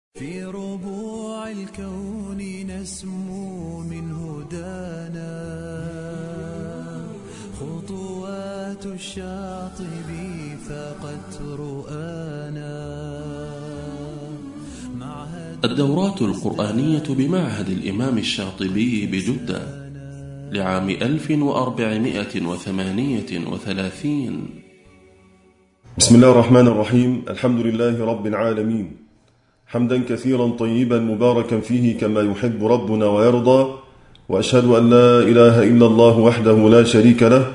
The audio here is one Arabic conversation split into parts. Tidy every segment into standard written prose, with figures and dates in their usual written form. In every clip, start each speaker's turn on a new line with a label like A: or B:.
A: في ربوع الكون نسمو من هدانا خطوات الشاطبي فقد رؤانا.
B: الدورات القرآنية بمعهد الإمام الشاطبي بجدة لعام 1438.
C: بسم الله الرحمن الرحيم. الحمد لله رب العالمين، حمدا كثيرا طيبا مباركا فيه كما يحب ربنا ويرضى، وأشهد أن لا إله إلا الله وحده لا شريك له،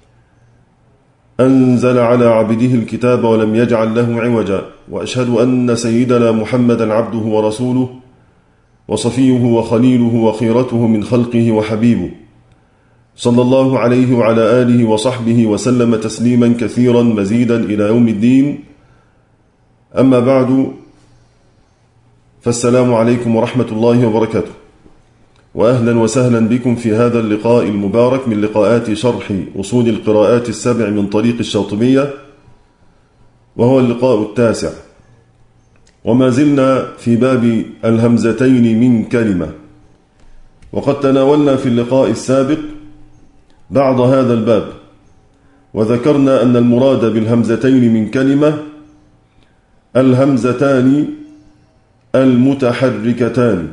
C: أنزل على عبده الكتاب ولم يجعل له عوجا، وأشهد أن سيدنا محمدا عبده ورسوله وصفيه وخليله وخيرته من خلقه وحبيبه، صلى الله عليه وعلى آله وصحبه وسلم تسليما كثيرا مزيدا إلى يوم الدين. أما بعد، فالسلام عليكم ورحمة الله وبركاته، وأهلا وسهلا بكم في هذا اللقاء المبارك من لقاءات شرح أصول القراءات السبع من طريق الشاطبية، وهو اللقاء التاسع، وما زلنا في باب الهمزتين من كلمة. وقد تناولنا في اللقاء السابق بعض هذا الباب، وذكرنا أن المراد بالهمزتين من كلمة الهمزتان المتحركتان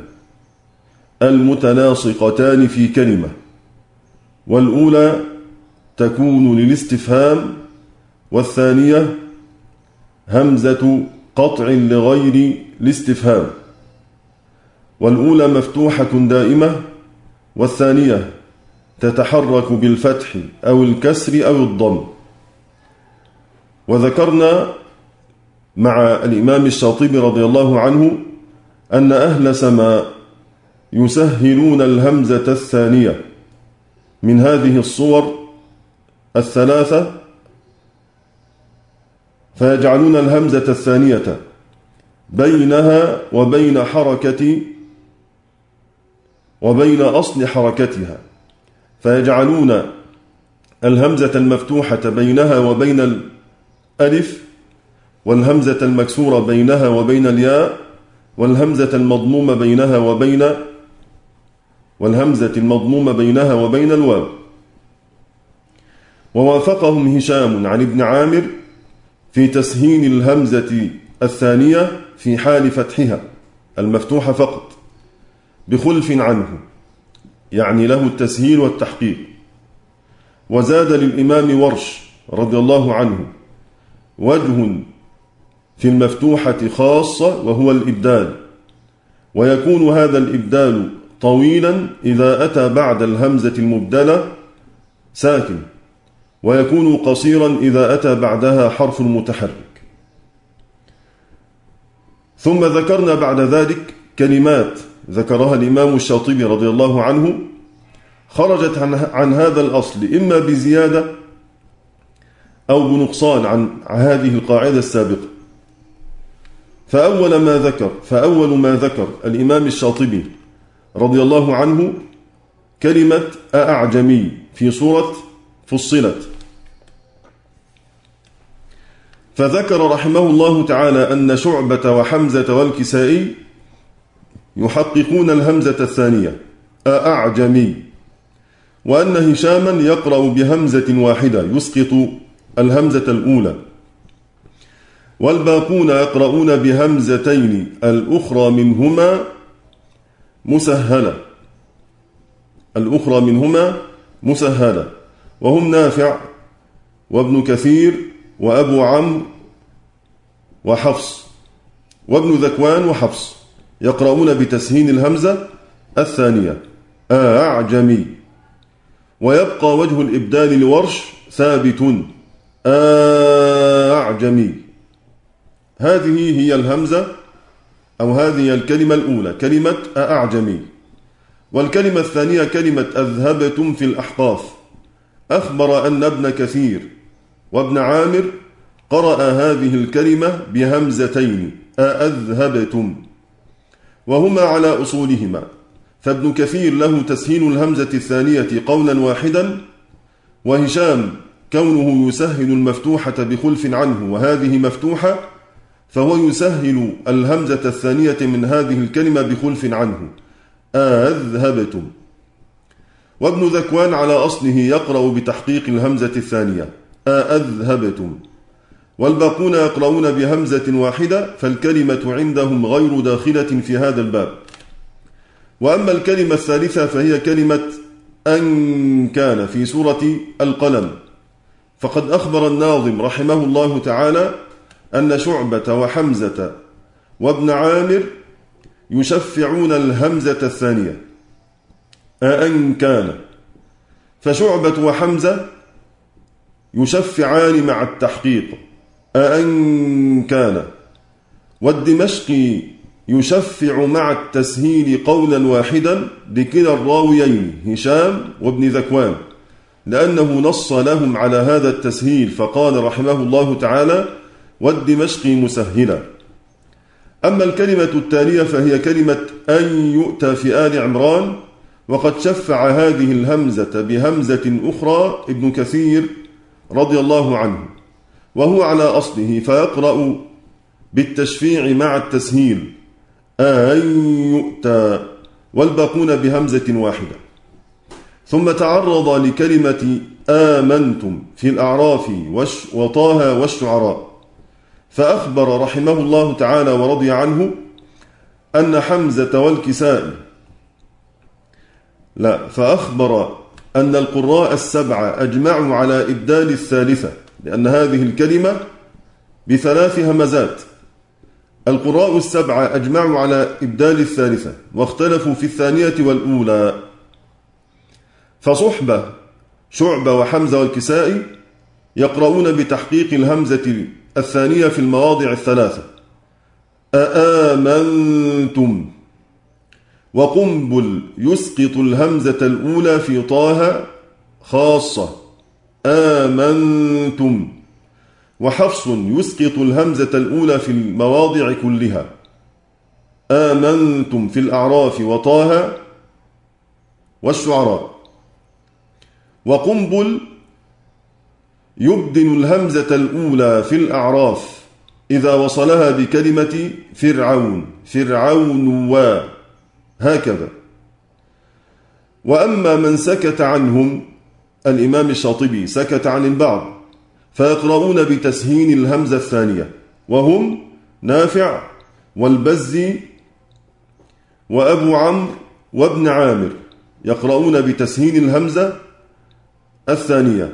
C: المتلاصقتان في كلمة، والأولى تكون للاستفهام، والثانية همزة قطع لغير الاستفهام. والأولى مفتوحة دائمة، والثانية تتحرك بالفتح أو الكسر أو الضم. وذكرنا مع الإمام الشاطبي رضي الله عنه أن أهل سماء يسهلون الهمزة الثانية من هذه الصور الثلاثة، فيجعلون الهمزة الثانية بينها وبين أصل حركتها، فيجعلون الهمزة المفتوحة بينها وبين الألف، والهمزة المكسورة بينها وبين الياء، والهمزة المضمومة بينها وبين الواو. ووافقهم هشام عن ابن عامر في تسهيل الهمزة الثانية في حال فتحها المفتوحة فقط، بخلف عنه، يعني له التسهيل والتحقيق. وزاد للإمام ورش رضي الله عنه وجه في المفتوحة خاصة، وهو الإبدال، ويكون هذا الإبدال طويلا إذا أتى بعد الهمزة المبدلة ساكن، ويكون قصيرا إذا أتى بعدها حرف متحرك. ثم ذكرنا بعد ذلك كلمات ذكرها الإمام الشاطبي رضي الله عنه خرجت عن هذا الأصل، إما بزيادة أو بنقصان عن هذه القاعدة السابقة. فأول ما ذكر الإمام الشاطبي رضي الله عنه كلمة أعجمي في سورة فصلت، فذكر رحمه الله تعالى أن شعبة وحمزة والكسائي يحققون الهمزة الثانية أعجمي، وأن هشاما يقرأ بهمزة واحدة يسقط الهمزة الأولى، والباقون يقرؤون بهمزتين الأخرى منهما مسهلة، وهم نافع وابن كثير وأبو عمرو وحفص وابن ذكوان وحفص، يقرؤون بتسهيل الهمزة الثانية أعجمي. ويبقى وجه الإبدال لورش ثابت أعجمي. هذه هي الهمزة، أو هذه الكلمة الأولى كلمة أعجمي. والكلمة الثانية كلمة أذهبتم في الأحقاف. أخبر أن ابن كثير وابن عامر قرأ هذه الكلمة بهمزتين أذهبتم، وهما على أصولهما، فابن كثير له تسهيل الهمزة الثانية قولا واحدا، وهشام كونه يسهل المفتوحة بخلف عنه وهذه مفتوحة، فهو يسهل الهمزة الثانية من هذه الكلمة بخلف عنه، أذهبتم. وابن ذكوان على أصله يقرأ بتحقيق الهمزة الثانية، أذهبتم، والباقون يقرؤون بهمزة واحدة، فالكلمة عندهم غير داخلة في هذا الباب. وأما الكلمة الثالثة فهي كلمة أن كان في سورة القلم، فقد أخبر الناظم رحمه الله تعالى أن شعبة وحمزة وابن عامر يشفعون الهمزة الثانية، أن كان، فشعبة وحمزة يشفعان مع التحقيق، أن كان، والدمشقي يشفع مع التسهيل قولا واحدا لكلا الراويين هشام وابن ذكوان، لأنه نص لهم على هذا التسهيل، فقال رحمه الله تعالى والدمشقي مسهلا. أما الكلمة التالية فهي كلمة أن يؤتى في آل عمران، وقد شفع هذه الهمزة بهمزة أخرى ابن كثير رضي الله عنه، وهو على أصله، فيقرأ بالتشفيع مع التسهيل أن يؤتى، والباقون بهمزة واحدة. ثم تعرض لكلمة آمنتم في الأعراف وطه والشعراء، فأخبر رحمه الله تعالى ورضي عنه أن حمزة والكسائي فأخبر أن القراء السبعة أجمعوا على إبدال الثالثة، لأن هذه الكلمة بثلاث همزات. القراء السبعة أجمعوا على إبدال الثالثة، واختلفوا في الثانية والأولى. فصحبة شعبة وحمزة والكسائي يقرؤون بتحقيق الهمزة الثانية في المواضع الثلاثة، أآمنتم. وقنبل يسقط الهمزة الأولى في طه خاصة، آمنتم. وحفص يسقط الهمزة الأولى في المواضع كلها، آمنتم في الأعراف وطه والشعراء. وقنبل يبدل الهمزة الأولى في الأعراف إذا وصلها بكلمة فرعون، فرعون هكذا. وأما من سكت عنهم، الإمام الشاطبي سكت عن البعض، فيقرؤون بتسهيل الهمزة الثانية، وهم نافع والبزي وأبو عمرو وابن عامر، يقرؤون بتسهيل الهمزة الثانية،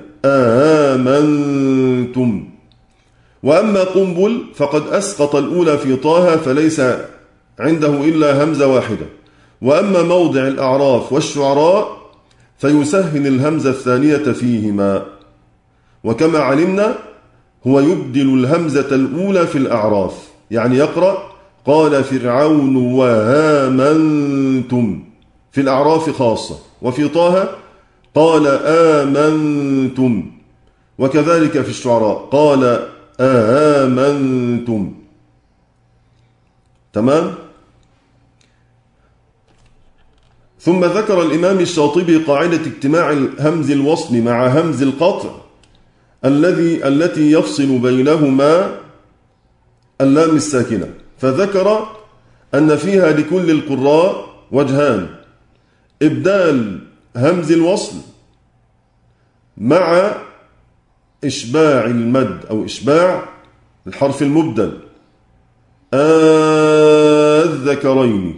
C: آمنتم. وأما قنبل فقد أسقط الأولى في طه، فليس عنده إلا همزة واحدة. وأما موضع الأعراف والشعراء فيسهل الهمزة الثانية فيهما، وكما علمنا هو يبدل الهمزة الأولى في الأعراف، يعني يقرأ قال فرعون وآمنتم في الأعراف خاصة، وفي طه قال آمنتم، وكذلك في الشعراء قال آمنتم. تمام؟ ثم ذكر الإمام الشاطبي قاعدة اجتماع همز الوصل مع همز القطع التي يفصل بينهما اللام الساكنة، فذكر أن فيها لكل القراء وجهان: إبدال همز الوصل مع إشباع المد أو إشباع الحرف المبدل، الذكرين،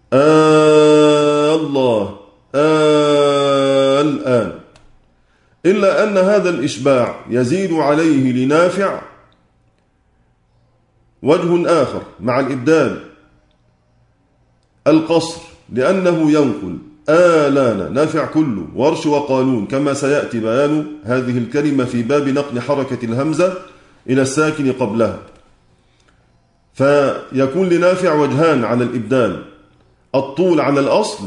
C: الله، الآن، إلا أن هذا الإشباع يزيد عليه لنافع وجه آخر مع الإبدال، القصر، لأنه ينقل آلان، نافع كله، ورش وقالون، كما سيأتي بيان هذه الكلمة في باب نقل حركة الهمزة إلى الساكن قبلها. فيكون لنافع وجهان على الإبدال: الطول على الأصل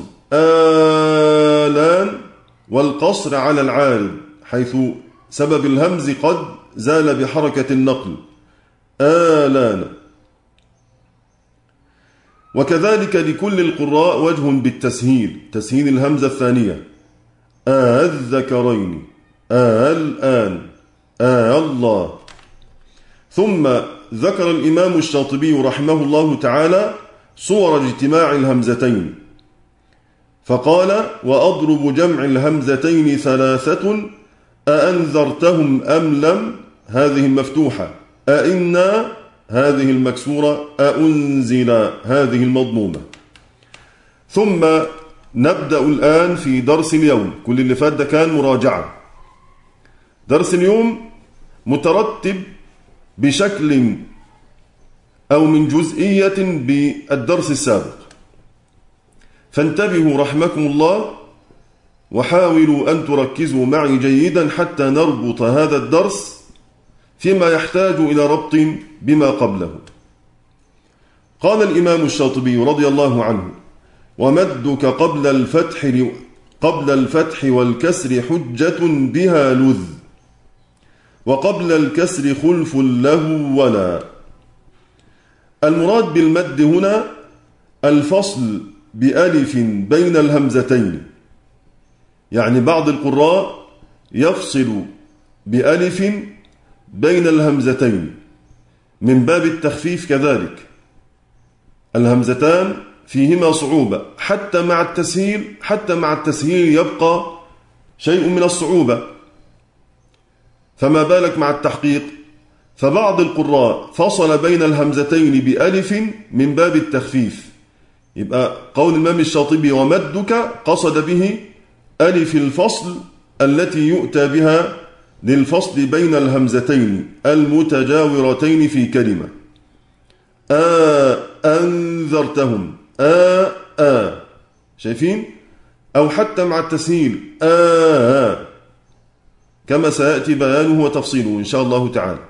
C: آلان، والقصر على العارض حيث سبب الهمز قد زال بحركة النقل، آلان. وكذلك لكل القراء وجه بالتسهيل، تسهيل الهمزة الثانية، الذكرين، الآن، الله. ثم ذكر الإمام الشاطبي رحمه الله تعالى صور اجتماع الهمزتين، فقال: وأضرب جمع الهمزتين ثلاثة، أأنذرتهم أم لم، هذه المفتوحة، أئنا هذه المكسورة، أأنزل هذه المضمومة. ثم نبدأ الآن في درس اليوم. كل اللي فات ده كان مراجعة. درس اليوم مترتب بشكل أو من جزئية بالدرس السابق، فانتبهوا رحمكم الله وحاولوا أن تركزوا معي جيدا حتى نربط هذا الدرس فيما يحتاج إلى ربط بما قبله. قال الإمام الشاطبي رضي الله عنه: ومدك قبل الفتح والكسر حجة بها لذ، وقبل الكسر خلف له ولا. المراد بالمد هنا الفصل بألف بين الهمزتين، يعني بعض القراء يفصل بألف بين الهمزتين من باب التخفيف. كذلك الهمزتان فيهما صعوبة، حتى مع التسهيل يبقى شيء من الصعوبة، فما بالك مع التحقيق. فبعض القراء فصل بين الهمزتين بألف من باب التخفيف. يبقى قول الإمام الشاطبي ومدك قصد به ألف الفصل التي يؤتى بها للفصل بين الهمزتين المتجاورتين في كلمة. أنذرتهم، شايفين؟ أو حتى مع التسهيل كما سيأتي بيانه وتفصيله إن شاء الله تعالى.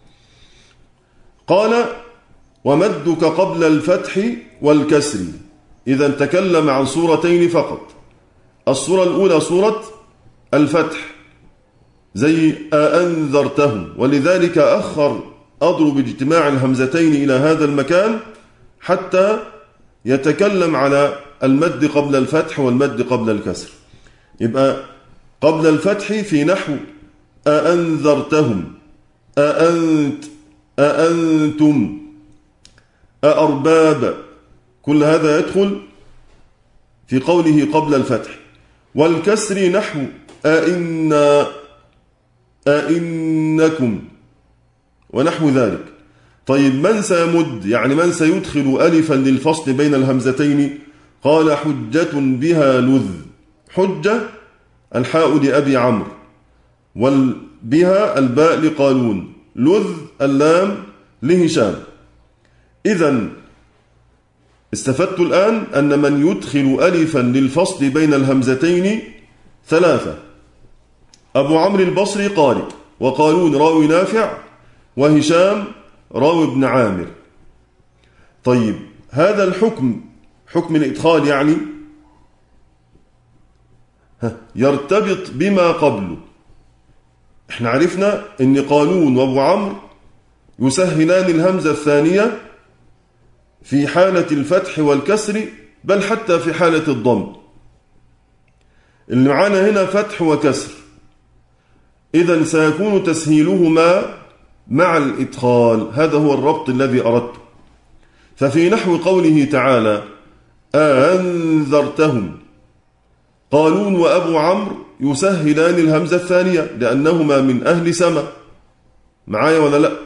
C: قال: ومدك قبل الفتح والكسر. إذا تكلم عن صورتين فقط. الصورة الأولى صورة الفتح زي أنذرتهم، ولذلك أخر أضرب اجتماع الهمزتين إلى هذا المكان حتى يتكلم على المد قبل الفتح والمد قبل الكسر. يبقى قبل الفتح في نحو أأنذرتهم، أأنت، أأنتم، أأرباب، كل هذا يدخل في قوله قبل الفتح. والكسر نحو أئنا، أئنكم، ونحو ذلك. طيب من سيمد، يعني من سيدخل ألفا للفصل بين الهمزتين؟ قال: حجة بها لذ. حجة الحاء لأبي عمرو، والبها الباء لقالون، لذ اللام لهشام. إذن استفدت الآن أن من يدخل ألفا للفصل بين الهمزتين ثلاثة: أبو عمرو البصري قارئ، وقالون راوي نافع، وهشام راوي ابن عامر. طيب هذا الحكم، حكم الإدخال يعني يرتبط بما قبله. احنا عرفنا ان قالون وابو عمرو يسهلان الهمزة الثانية في حالة الفتح والكسر، بل حتى في حالة الضم. اللي معانا هنا فتح وكسر، إذن سيكون تسهيلهما مع الإدخال. هذا هو الربط الذي أردته. ففي نحو قوله تعالى أنذرتهم، قالون وأبو عمرو يسهلان الهمزة الثانية لأنهما من أهل سما. معايا ولا لا؟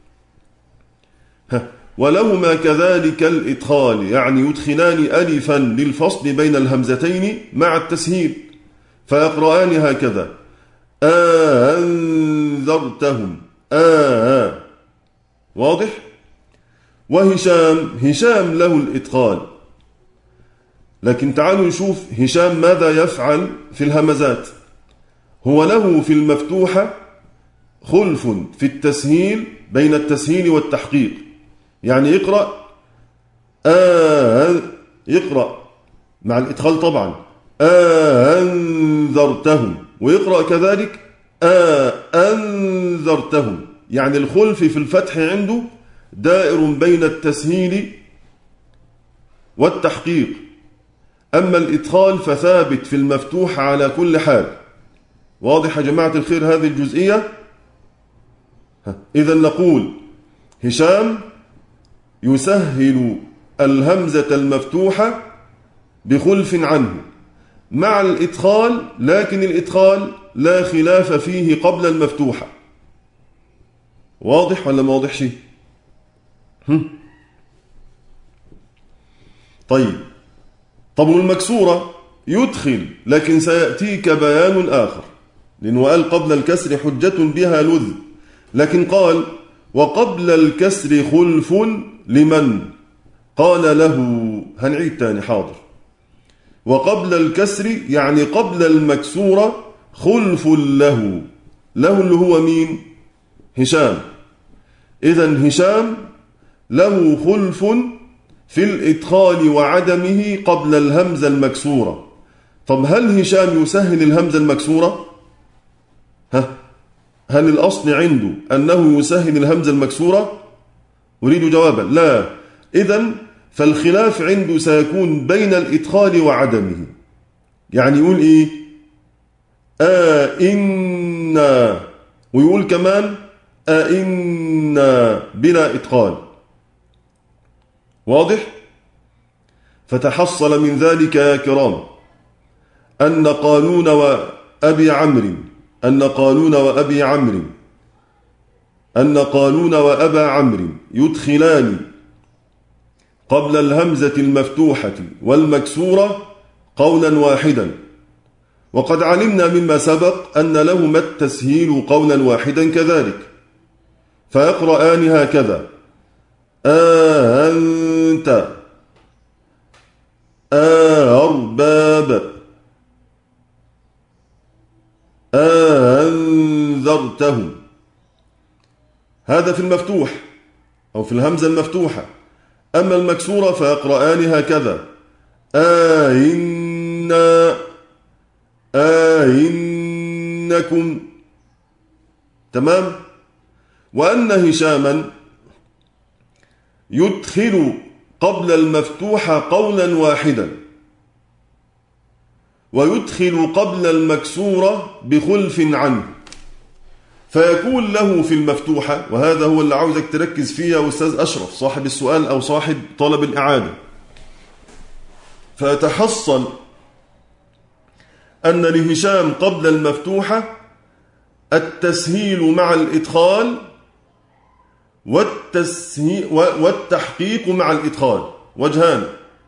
C: ولهما كذلك الإدخال، يعني يدخلان ألفا للفصل بين الهمزتين مع التسهيل، فيقرآن هكذا: أنذرتهم، واضح؟ وهشام له الإدخال، لكن تعالوا نشوف هشام ماذا يفعل في الهمزات. هو له في المفتوحة خلف في التسهيل بين التسهيل والتحقيق، يعني يقرأ يقرأ مع الإدخال طبعا أنذرتهم، ويقرأ كذلك أنذرتهم، يعني الخلف في الفتح عنده دائر بين التسهيل والتحقيق. أما الإدخال فثابت في المفتوح على كل حال. واضح يا جماعة الخير هذه الجزئية؟ إذا نقول هشام يسهل الهمزة المفتوحة بخلف عنه مع الإدخال، لكن الإدخال لا خلاف فيه قبل المفتوحة. واضح ولا ما واضح شيء؟ طيب والمكسورة يدخل، لكن سيأتيك بيان آخر، لأنه قال قبل الكسر حجة بها لذ، لكن قال وقبل الكسر خلف لمن قال له. هنعيد تاني، حاضر. وقبل الكسر يعني قبل المكسورة خلف له اللي هو مين؟ هشام. إذن هشام له خلف في الإدخال وعدمه قبل الهمزة المكسورة. طب هل هشام يسهل الهمزة المكسورة؟ هل الأصل عنده أنه يسهل الهمزة المكسورة؟ أريد جوابا. لا. إذن فالخلاف عنده سيكون بين الإدخال وعدمه. يعني يقول إيه؟ إنا، ويقول كمان إنا بلا إدخال. واضح؟ فتحصل من ذلك يا كرام أن قالون وأبا عمرو يدخلان قبل الهمزة المفتوحة والمكسورة قولا واحدا، وقد علمنا مما سبق أن لهما التسهيل قولا واحدا كذلك، فيقرآن هكذا: أنت أرباب أنذرتهم. هذا في المفتوح أو في الهمزة المفتوحة. أما المكسورة فيقرآن هكذا: إنكم. تمام. وأن هشاما يدخل قبل المفتوحة قولا واحدا، ويدخل قبل المكسورة بخلف عنه، فيكون له في المفتوحة، وهذا هو اللي عاوزك تركز فيه يا أستاذ أشرف صاحب السؤال أو صاحب طلب الإعادة. فيتحصل أن لهشام قبل المفتوحة التسهيل مع الإدخال والتحقيق مع الإدخال، وجهان.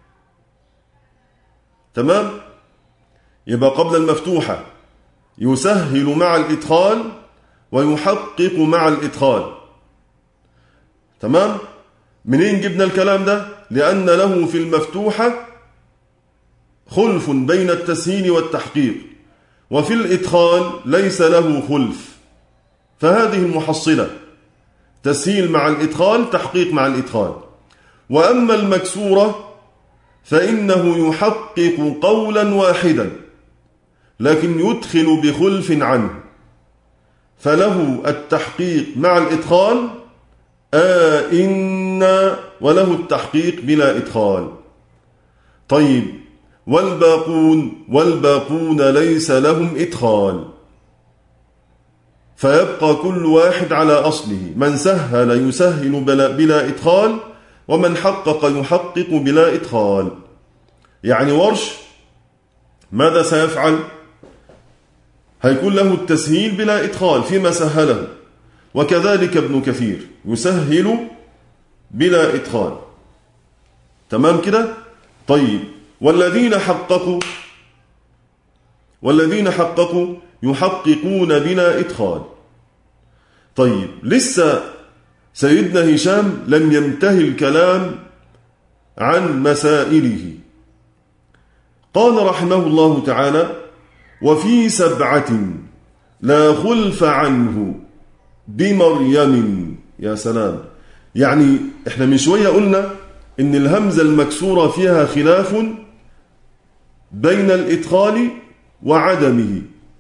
C: تمام. يبقى قبل المفتوحة يسهل مع الإدخال ويحقق مع الإدخال. تمام. منين جبنا الكلام ده؟ لأن له في المفتوحة خلف بين التسهيل والتحقيق، وفي الإدخال ليس له خلف، فهذه المحصلة: تسهيل مع الإدخال، تحقيق مع الإدخال. وأما المكسورة فإنه يحقق قولا واحدا لكن يدخل بخلف عنه، فله التحقيق مع الإدخال إنا، وله التحقيق بلا إدخال. طيب، والباقون ليس لهم إدخال، فيبقى كل واحد على أصله: من سهل يسهل بلا إدخال، ومن حقق يحقق بلا إدخال. يعني ورش ماذا سيفعل؟ هيكون له التسهيل بلا إدخال فيما سهله، وكذلك ابن كثير يسهل بلا إدخال. تمام كده؟ طيب، والذين حققوا يحققون بلا إدخال. طيب، لسه سيدنا هشام لم ينتهي الكلام عن مسائله. قال رحمه الله تعالى: وفي 7 لا خلف عنه بمريم. يا سلام. يعني احنا من شوية قلنا ان الهمزة المكسورة فيها خلاف بين الإدخال وعدمه،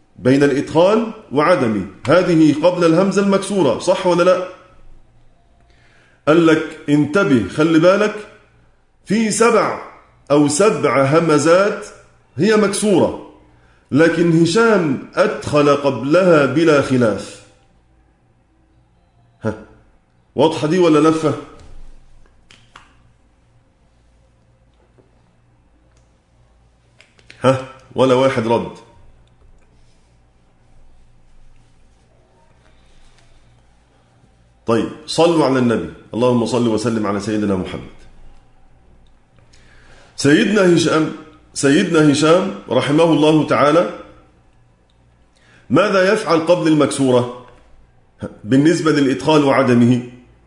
C: هذه قبل الهمزة المكسورة، صح ولا لا؟ قال لك انتبه، خلي بالك، في 7 همزات هي مكسورة، لكن هشام أدخل قبلها بلا خلاف. واضحة دي ولا لفة؟ ها، ولا واحد رد. طيب صلوا على النبي. اللهم صل وسلم على سيدنا محمد. سيدنا هشام رحمه الله تعالى ماذا يفعل قبل المكسورة بالنسبة للإدخال وعدمه؟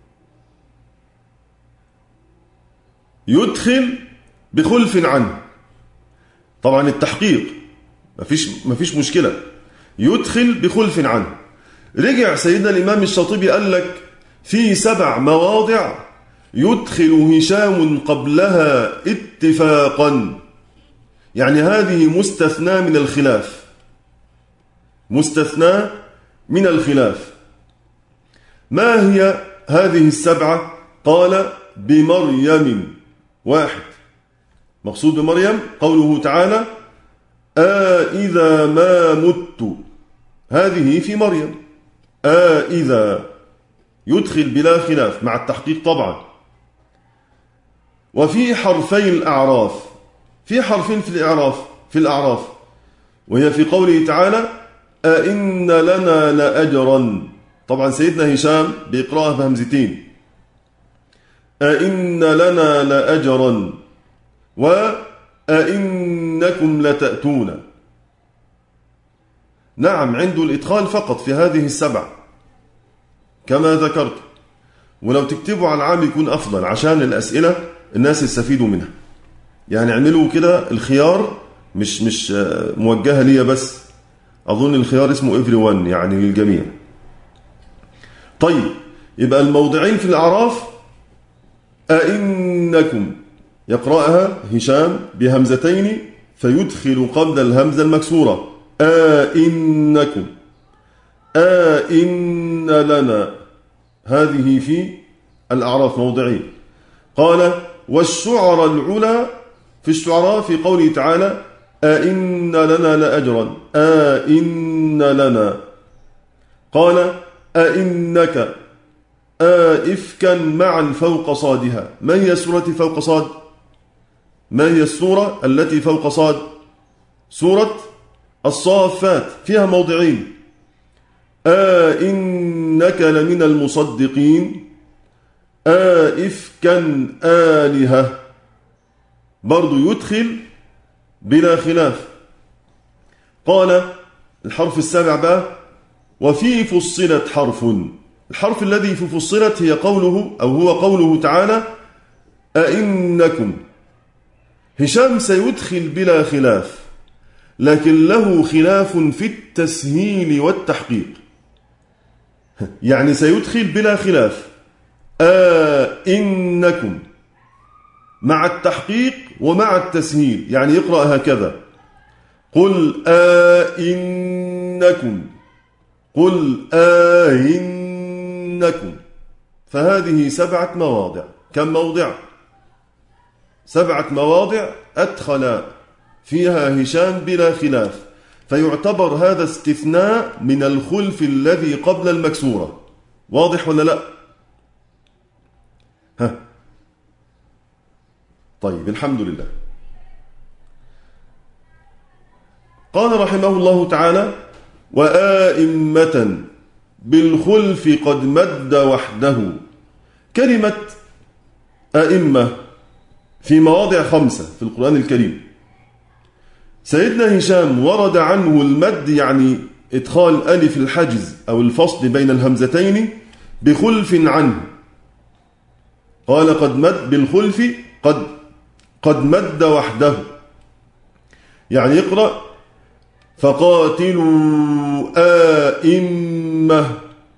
C: يدخل بخلف عنه. طبعا التحقيق مفيش مشكلة، يدخل بخلف عنه. رجع سيدنا الإمام الشاطبي قال لك في 7 مواضع يدخل هشام قبلها اتفاقا، يعني هذه مستثنى من الخلاف، مستثنى من الخلاف. ما هي هذه ال7؟ قال بمريم. 1 مقصود بمريم قوله تعالى إذا ما مت، هذه في مريم. إذا يدخل بلا خلاف مع التحقيق طبعا. وفي حرفي الأعراف، في حرفين في الأعراف وهي في قوله تعالى أئن لنا لأجرا. طبعا سيدنا هشام بيقرأها بهمزتين، أئن لنا لأجرا وأئنكم لتأتون. نعم عنده الإدخال فقط في هذه ال7 كما ذكرت، ولو تكتبوا على العام يكون أفضل عشان الأسئلة الناس يستفيدوا منها. يعني اعملوا كده الخيار مش موجهة لي بس، أظن الخيار اسمه everyone يعني للجميع. طيب يبقى الموضعين في الأعراف أئنكم يقرأها هشام بهمزتين فيدخل قبل الهمزة المكسورة أئنكم، أئن لنا، هذه في الأعراف موضعين. قال والشعر العلا في الشعراء في قوله تعالى أئن لنا لأجرا، أئن لنا. قال أئنك إفكا معا فوق صادها. ما هي السورة فوق صاد؟ ما هي السورة التي فوق صاد؟ سورة الصافات، فيها موضعين إنك لمن المصدقين، إفكا آلهة، برضو يدخل بلا خلاف. قال الحرف السابع بقى وفي فصلت حرف. الحرف الذي في فصلت هي قوله أو هو قوله تعالى أئنكم. هشام سيدخل بلا خلاف، لكن له خلاف في التسهيل والتحقيق. يعني سيدخل بلا خلاف إنكم مع التحقيق ومع التسهيل، يعني يقرأ هكذا قل إنكم، قل إنكم. فهذه 7 مواضع. كم موضع؟ 7 مواضع أدخل فيها هشام بلا خلاف، فيعتبر هذا استثناء من الخلف الذي قبل المكسورة. واضح ولا لا؟ ها طيب الحمد لله. قال رحمه الله تعالى وآئمة بالخلف قد مد وحده. كلمة آئمة في مواضع 5 في القرآن الكريم. سيدنا هشام ورد عنه المد، يعني إدخال ألف الحجز أو الفصل بين الهمزتين بخلف عنه. قال قد مد بالخلف، قد مد وحده، يعني يقرأ فقاتلوا آئمة.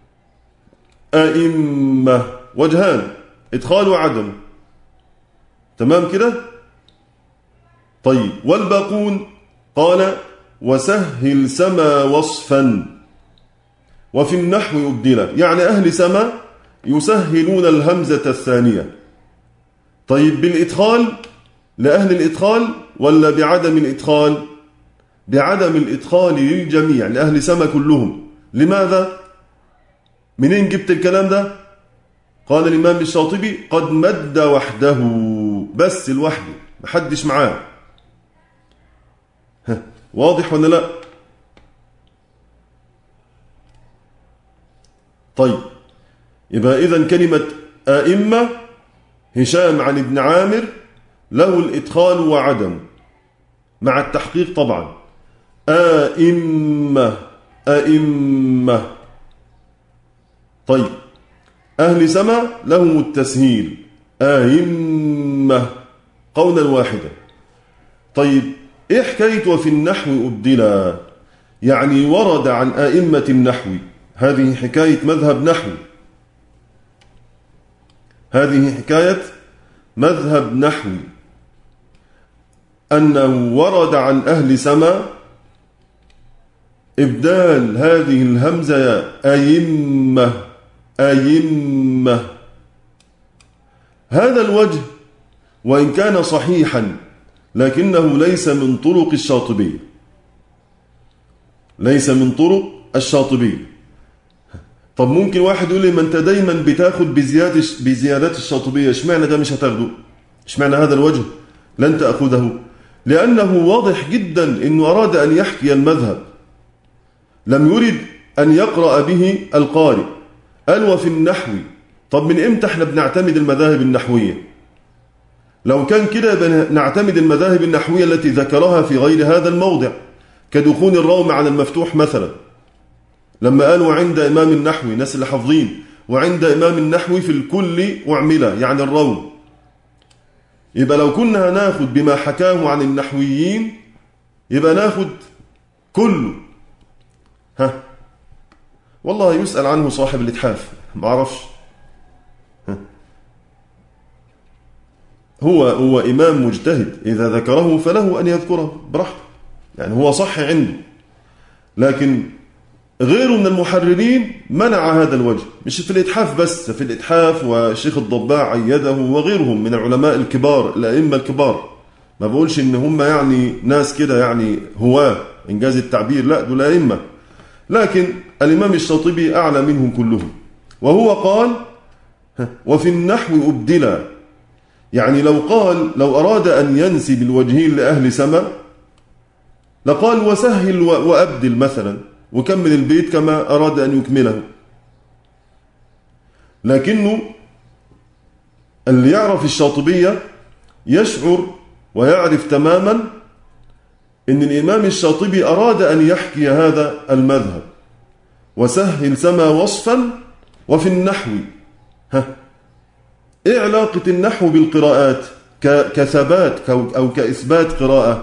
C: آئمة وجهان، إدخال وعدم، تمام كده؟ طيب والباقون قال وسهل سما وصفا. وفي النحو يبدل، يعني أهل سما يسهلون الهمزة الثانية. طيب بالإدخال لأهل الإدخال ولا بعدم الإدخال؟ بعدم الإدخال للجميع، لأهل سما كلهم. لماذا؟ منين جبت الكلام ده؟ قال الإمام الشاطبي قد مد وحده، بس لوحده محدش معاه. واضح ولا لا؟ طيب، يبقى إذن كلمة آئمة هشام عن ابن عامر له الإدخال وعدم مع التحقيق طبعا. آئمة آئمة. طيب، أهل سما لهم التسهيل آئمة قولا واحدا. طيب، إيه حكاية وفي النحو أبدلا؟ يعني ورد عن آئمة النحو، هذه حكاية مذهب نحو، هذه حكاية مذهب نحوي، أنه ورد عن أهل سما إبدال هذه الهمزة أئمة أئمة. هذا الوجه وإن كان صحيحا لكنه ليس من طرق الشاطبية، ليس من طرق الشاطبية. طب ممكن واحد يقول لي ما أنت دايما بتاخد بزيادات الشاطبية، اشمعنى ده مش هتاخده؟ اشمعنى هذا الوجه لن تأخذه؟ لأنه واضح جدا أنه أراد أن يحكي المذهب، لم يرد أن يقرأ به القارئ. قال وفي النحو. طب من إمتى احنا بنعتمد المذاهب النحوية؟ لو كان كده نعتمد المذاهب النحوية التي ذكرها في غير هذا الموضع، كدخول الروم على المفتوح مثلا، لما قالوا عند إمام النحو، ناس اللي حافظين، وعند إمام النحو في الكل أعملة، يعني الروم. يبقى لو كنا ناخد بما حكاه عن النحويين يبقى ناخد كله. والله يسأل عنه صاحب الإتحاف، ما أعرفش. هو إمام مجتهد، إذا ذكره فله أن يذكره براحته، يعني هو صح عنده. لكن غيره من المحررين منع هذا الوجه، مش في الإتحاف بس، في الإتحاف والشيخ الضباع أيده وغيرهم من العلماء الكبار، الأئمة الكبار. ما بقولش إن هم يعني ناس كده يعني هواه إنجاز التعبير، لا، دول أئمة. لكن الإمام الشاطبي أعلى منهم كلهم، وهو قال وفي النحو أبدلا. يعني لو أراد أن ينسب الوجهين لأهل سما لقال وسهل وأبدل مثلا، وكمل البيت كما أراد أن يكمله. لكنه اللي يعرف الشاطبية يشعر ويعرف تماما إن الإمام الشاطبي أراد أن يحكي هذا المذهب، وسهل سما وصفا وفي النحو. إيه علاقة النحو بالقراءات كثبات أو كإثبات قراءة؟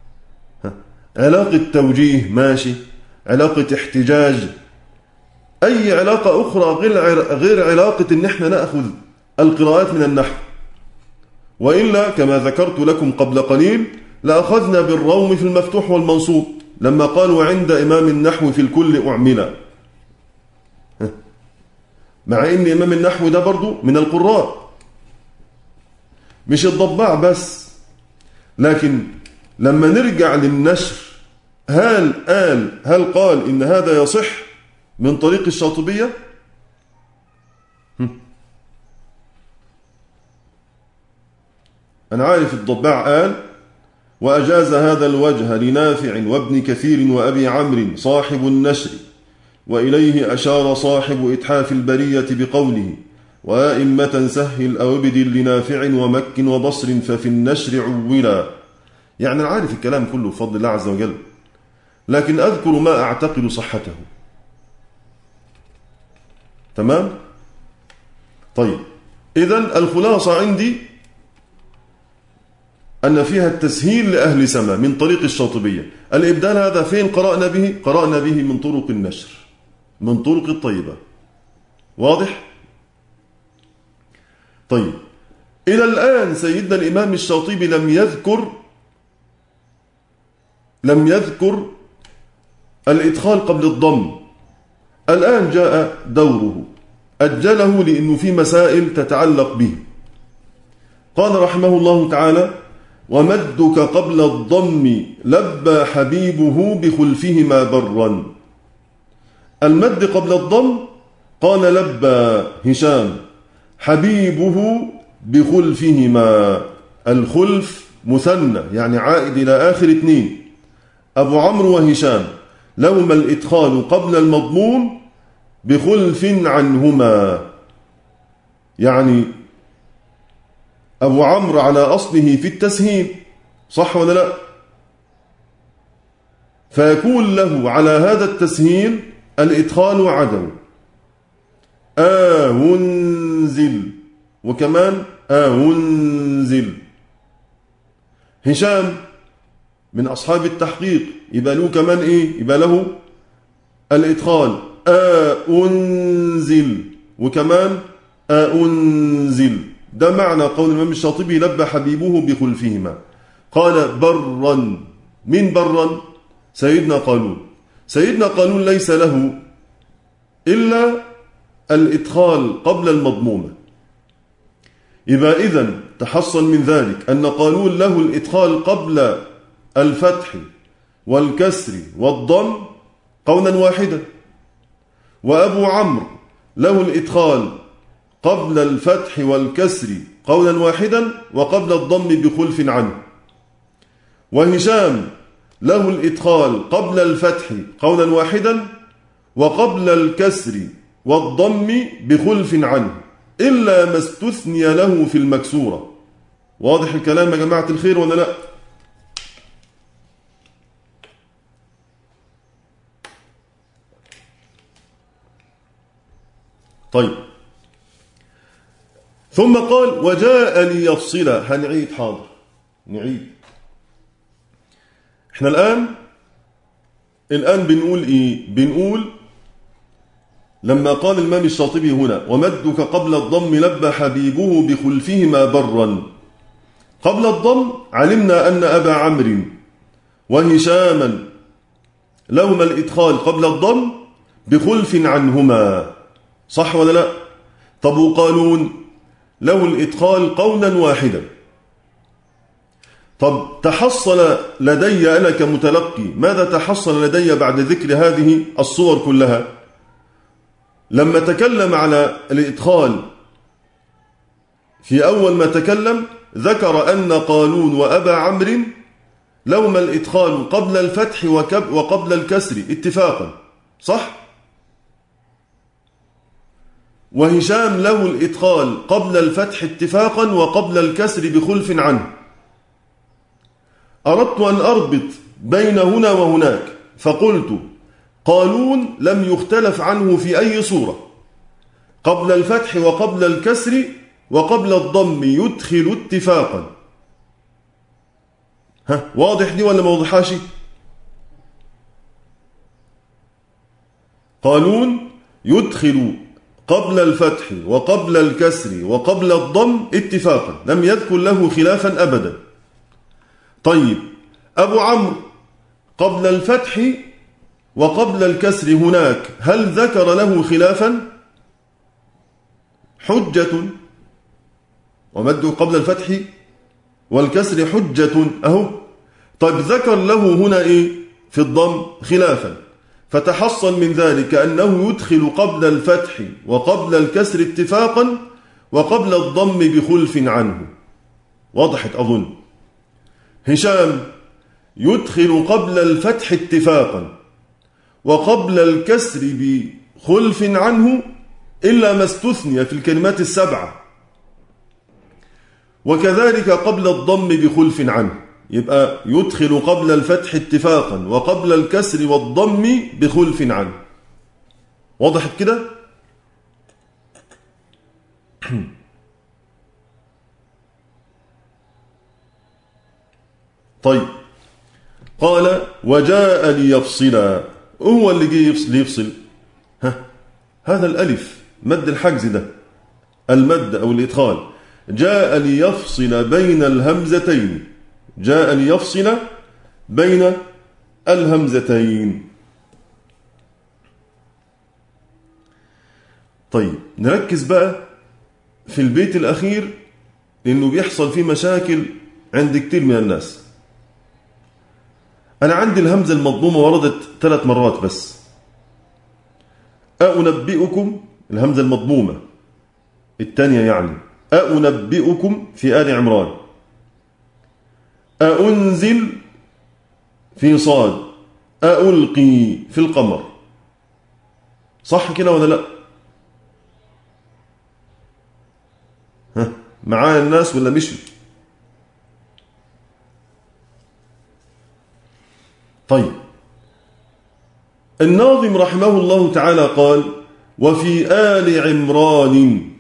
C: علاقة توجيه ماشي، علاقة احتجاج، أي علاقة أخرى غير علاقة إن احنا نأخذ القراءات من النحو. وإلا كما ذكرت لكم قبل قليل لأخذنا بالروم في المفتوح والمنصوب لما قالوا عند إمام النحو في الكل أعملا، مع إن إمام النحو ده برضو من القراء مش الضباع بس. لكن لما نرجع للنشر، هل قال إن هذا يصح من طريق الشاطبية؟ أنا عارف الضباع قال وأجاز هذا الوجه لنافع وابن كثير وأبي عمرو صاحب النشر، وإليه أشار صاحب إتحاف البرية بقوله وأئمة سهل أو ابدل لنافع ومك وبصر ففي النشر عولا. يعني أنا عارف الكلام كله بفضل الله عز وجل، لكن أذكر ما أعتقد صحته. تمام؟ طيب، إذن الخلاصة عندي أن فيها التسهيل لأهل سما من طريق الشاطبية. الإبدال هذا فين قرأنا به؟ قرأنا به من طرق النشر، من طرق الطيبة. واضح؟ طيب، إلى الآن سيدنا الإمام الشاطبي لم يذكر الإدخال قبل الضم. الآن جاء دوره، أجله لأنه في مسائل تتعلق به. قال رحمه الله تعالى ومدك قبل الضم لبى حبيبه بخلفهما برا. المد قبل الضم قال لبى هشام، حبيبه بخلفهما. الخلف مثنى يعني عائد إلى آخر اثنين. أبو عمرو وهشام لهما الإدخال قبل المضموم بخلف عنهما، يعني أبو عمرو على أصله في التسهيل، صح ولا لا؟ فيكون له على هذا التسهيل الإدخال وعدم. أنزل وكمان أنزل. هشام من أصحاب التحقيق يبقى له كمان إيه؟ يبقى له الإدخال أنزل وكمان أنزل. ده معنى قول الإمام الشاطبي لبى حبيبه بخلفهما. قال برا. من برا؟ سيدنا قالون. سيدنا قالون ليس له إلا الإدخال قبل المضمومة. يبقى إذن تحصل من ذلك أن قالون له الإدخال قبل الفتح والكسر والضم قولا واحدا، وأبو عمرو له الإدخال قبل الفتح والكسر قولا واحدا وقبل الضم بخلف عنه، وهشام له الإدخال قبل الفتح قولا واحدا وقبل الكسر والضم بخلف عنه إلا ما استثني له في المكسورة. واضح الكلام يا جماعة الخير ولا لا؟ طيب، ثم قال وجاء ليفصل. هنعيد، حاضر نعيد. احنا الآن بنقول ايه؟ بنقول لما قال الإمام الشاطبي هنا ومدك قبل الضم لبى حبيبه بخلفهما برا. قبل الضم علمنا أن أبا عمرو وهشاما لهما الإدخال قبل الضم بخلف عنهما، صح ولا لا؟ طب وقالون له الإدخال قولا واحدا. طب تحصل لدي أنا كمتلقي، ماذا تحصل لدي بعد ذكر هذه الصور كلها؟ لما تكلم على الإدخال في أول ما تكلم ذكر أن قالون وأبا عمرو لهما الإدخال قبل الفتح وقبل الكسر اتفاقا، صح؟ وهشام له الإدخال قبل الفتح اتفاقا وقبل الكسر بخلف عنه. أردت أن أربط بين هنا وهناك فقلت قالون لم يختلف عنه في أي صورة، قبل الفتح وقبل الكسر وقبل الضم يدخل اتفاقا. واضح دي ولا ما وضحاش؟ قالون يدخل قبل الفتح وقبل الكسر وقبل الضم اتفاقا، لم يذكر له خلافا أبدا. طيب أبو عمرو قبل الفتح وقبل الكسر هناك هل ذكر له خلافا؟ حجة، ومده قبل الفتح والكسر حجة أهو. طيب ذكر له هنا إيه في الضم؟ خلافا، فتحصل من ذلك أنه يدخل قبل الفتح وقبل الكسر اتفاقا وقبل الضم بخلف عنه. وضحت أظن. هشام يدخل قبل الفتح اتفاقا وقبل الكسر بخلف عنه إلا ما استثني في الكلمات السبعة، وكذلك قبل الضم بخلف عنه. يبقى يدخل قبل الفتح اتفاقا وقبل الكسر والضم بخلف عنه. وضحت كده؟ طيب قال وجاء ليفصل. هو اللي جه يفصل هذا الألف مد الحجز ده، المد أو الإدخال. جاء ليفصل بين الهمزتين، جاء ليفصل بين الهمزتين. طيب نركز بقى في البيت الأخير لأنه بيحصل فيه مشاكل عند كتير من الناس. أنا عندي الهمزة المضمومة وردت 3 مرات بس. أنبئكم الهمزة المضمومة الثانية يعني أنبئكم في آل عمران، أنزل في صاد، ألقي في القمر. صح كده ولا لا؟ ها معايا الناس ولا مش؟ طيب، الناظم رحمه الله تعالى قال وفي آل عمران.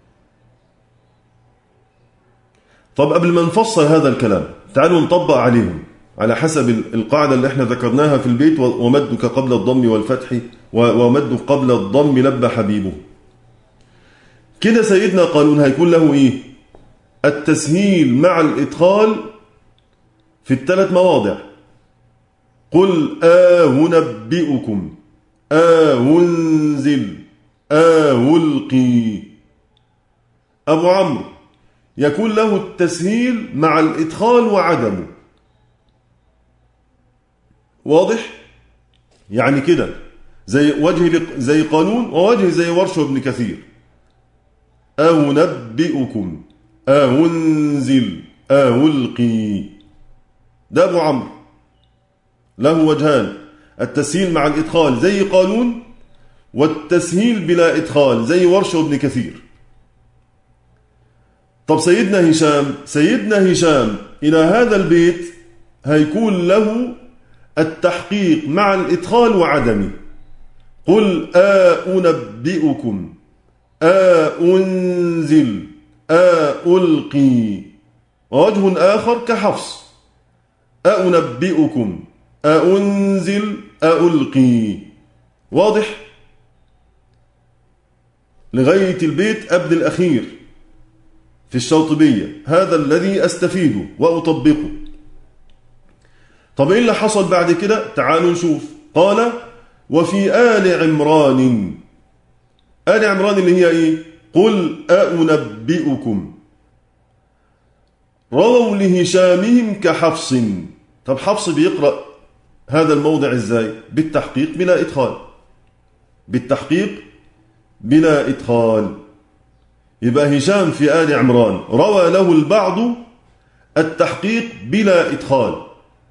C: طب قبل ما نفصل هذا الكلام تعالوا نطبق عليهم على حسب القاعدة اللي احنا ذكرناها في البيت، ومدك قبل الضم والفتح ومد قبل الضم لبى حبيبه. كده سيدنا قالون هيكون له ايه؟ التسهيل مع الإدخال في الثلاث مواضع. قل أنبئكم، أنزل، ألقي. أبو عمرو يكون له التسهيل مع الإدخال وعدمه. واضح؟ يعني كده زي وجه زي قانون ووجه زي ورش وابن كثير. أنبئكم، أنزل، ألقي. ده أبو عمرو له وجهان، التسهيل مع الإدخال زي قانون، والتسهيل بلا إدخال زي ورش وابن كثير. طب سيدنا هشام إلى هذا البيت هيكون له التحقيق مع الإدخال وعدمه. قل أنبئكم، أنزل، ألقي. ووجه آخر كحفص، أنبئكم، أنزل، ألقي. واضح؟ لغاية البيت قبل الأخير في الشاطبية هذا الذي أستفيده وأطبقه. طب إيه اللي حصل بعد كده؟ تعالوا نشوف. قال وفي آل عمران. آل عمران اللي هي إيه؟ قل أنبئكم. رووا لهشامهم كحفص. طب حفص بيقرأ هذا الموضع إزاي؟ بالتحقيق بلا إدخال. بالتحقيق بلا إدخال. يبقى هشام في آل عمران روى له البعض التحقيق بلا إدخال.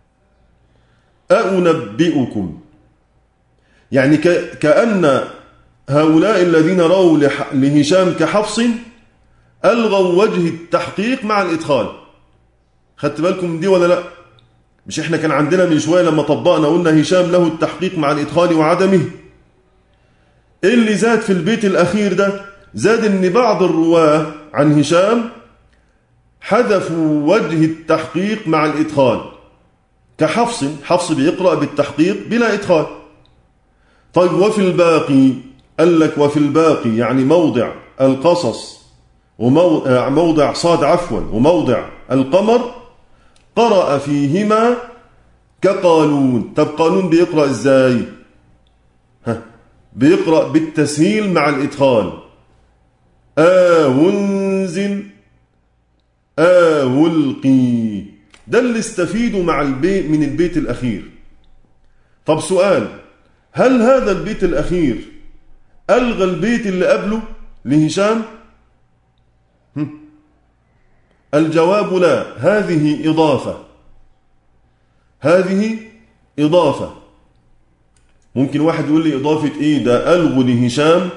C: أنبئكم، يعني كأن هؤلاء الذين رووا لهشام كحفص ألغوا وجه التحقيق مع الإدخال. خدت بالكم من دي ولا لا؟ مش احنا كان عندنا من شوية لما طبقنا قلنا هشام له التحقيق مع الإدخال وعدمه. إيه اللي زاد في البيت الأخير ده؟ زاد ان بعض الرواه عن هشام حذفوا وجه التحقيق مع الإدخال كحفص. حفص بيقرأ بالتحقيق بلا إدخال. طيب وفي الباقي، قال لك وفي الباقي يعني موضع القصص وموضع صاد عفوا وموضع القمر قرأ فيهما كقالون. طب قالون بيقرأ ازاي؟ بيقرأ بالتسهيل مع الإدخال. أنزل، ألقي. ده اللي استفيدوا مع البيت من البيت الأخير. طب سؤال، هل هذا البيت الأخير ألغى البيت اللي قبله لهشام؟ الجواب لا، هذه إضافة. هذه إضافة. ممكن واحد يقول لي إضافة إيه؟ ده ألغوا لهشام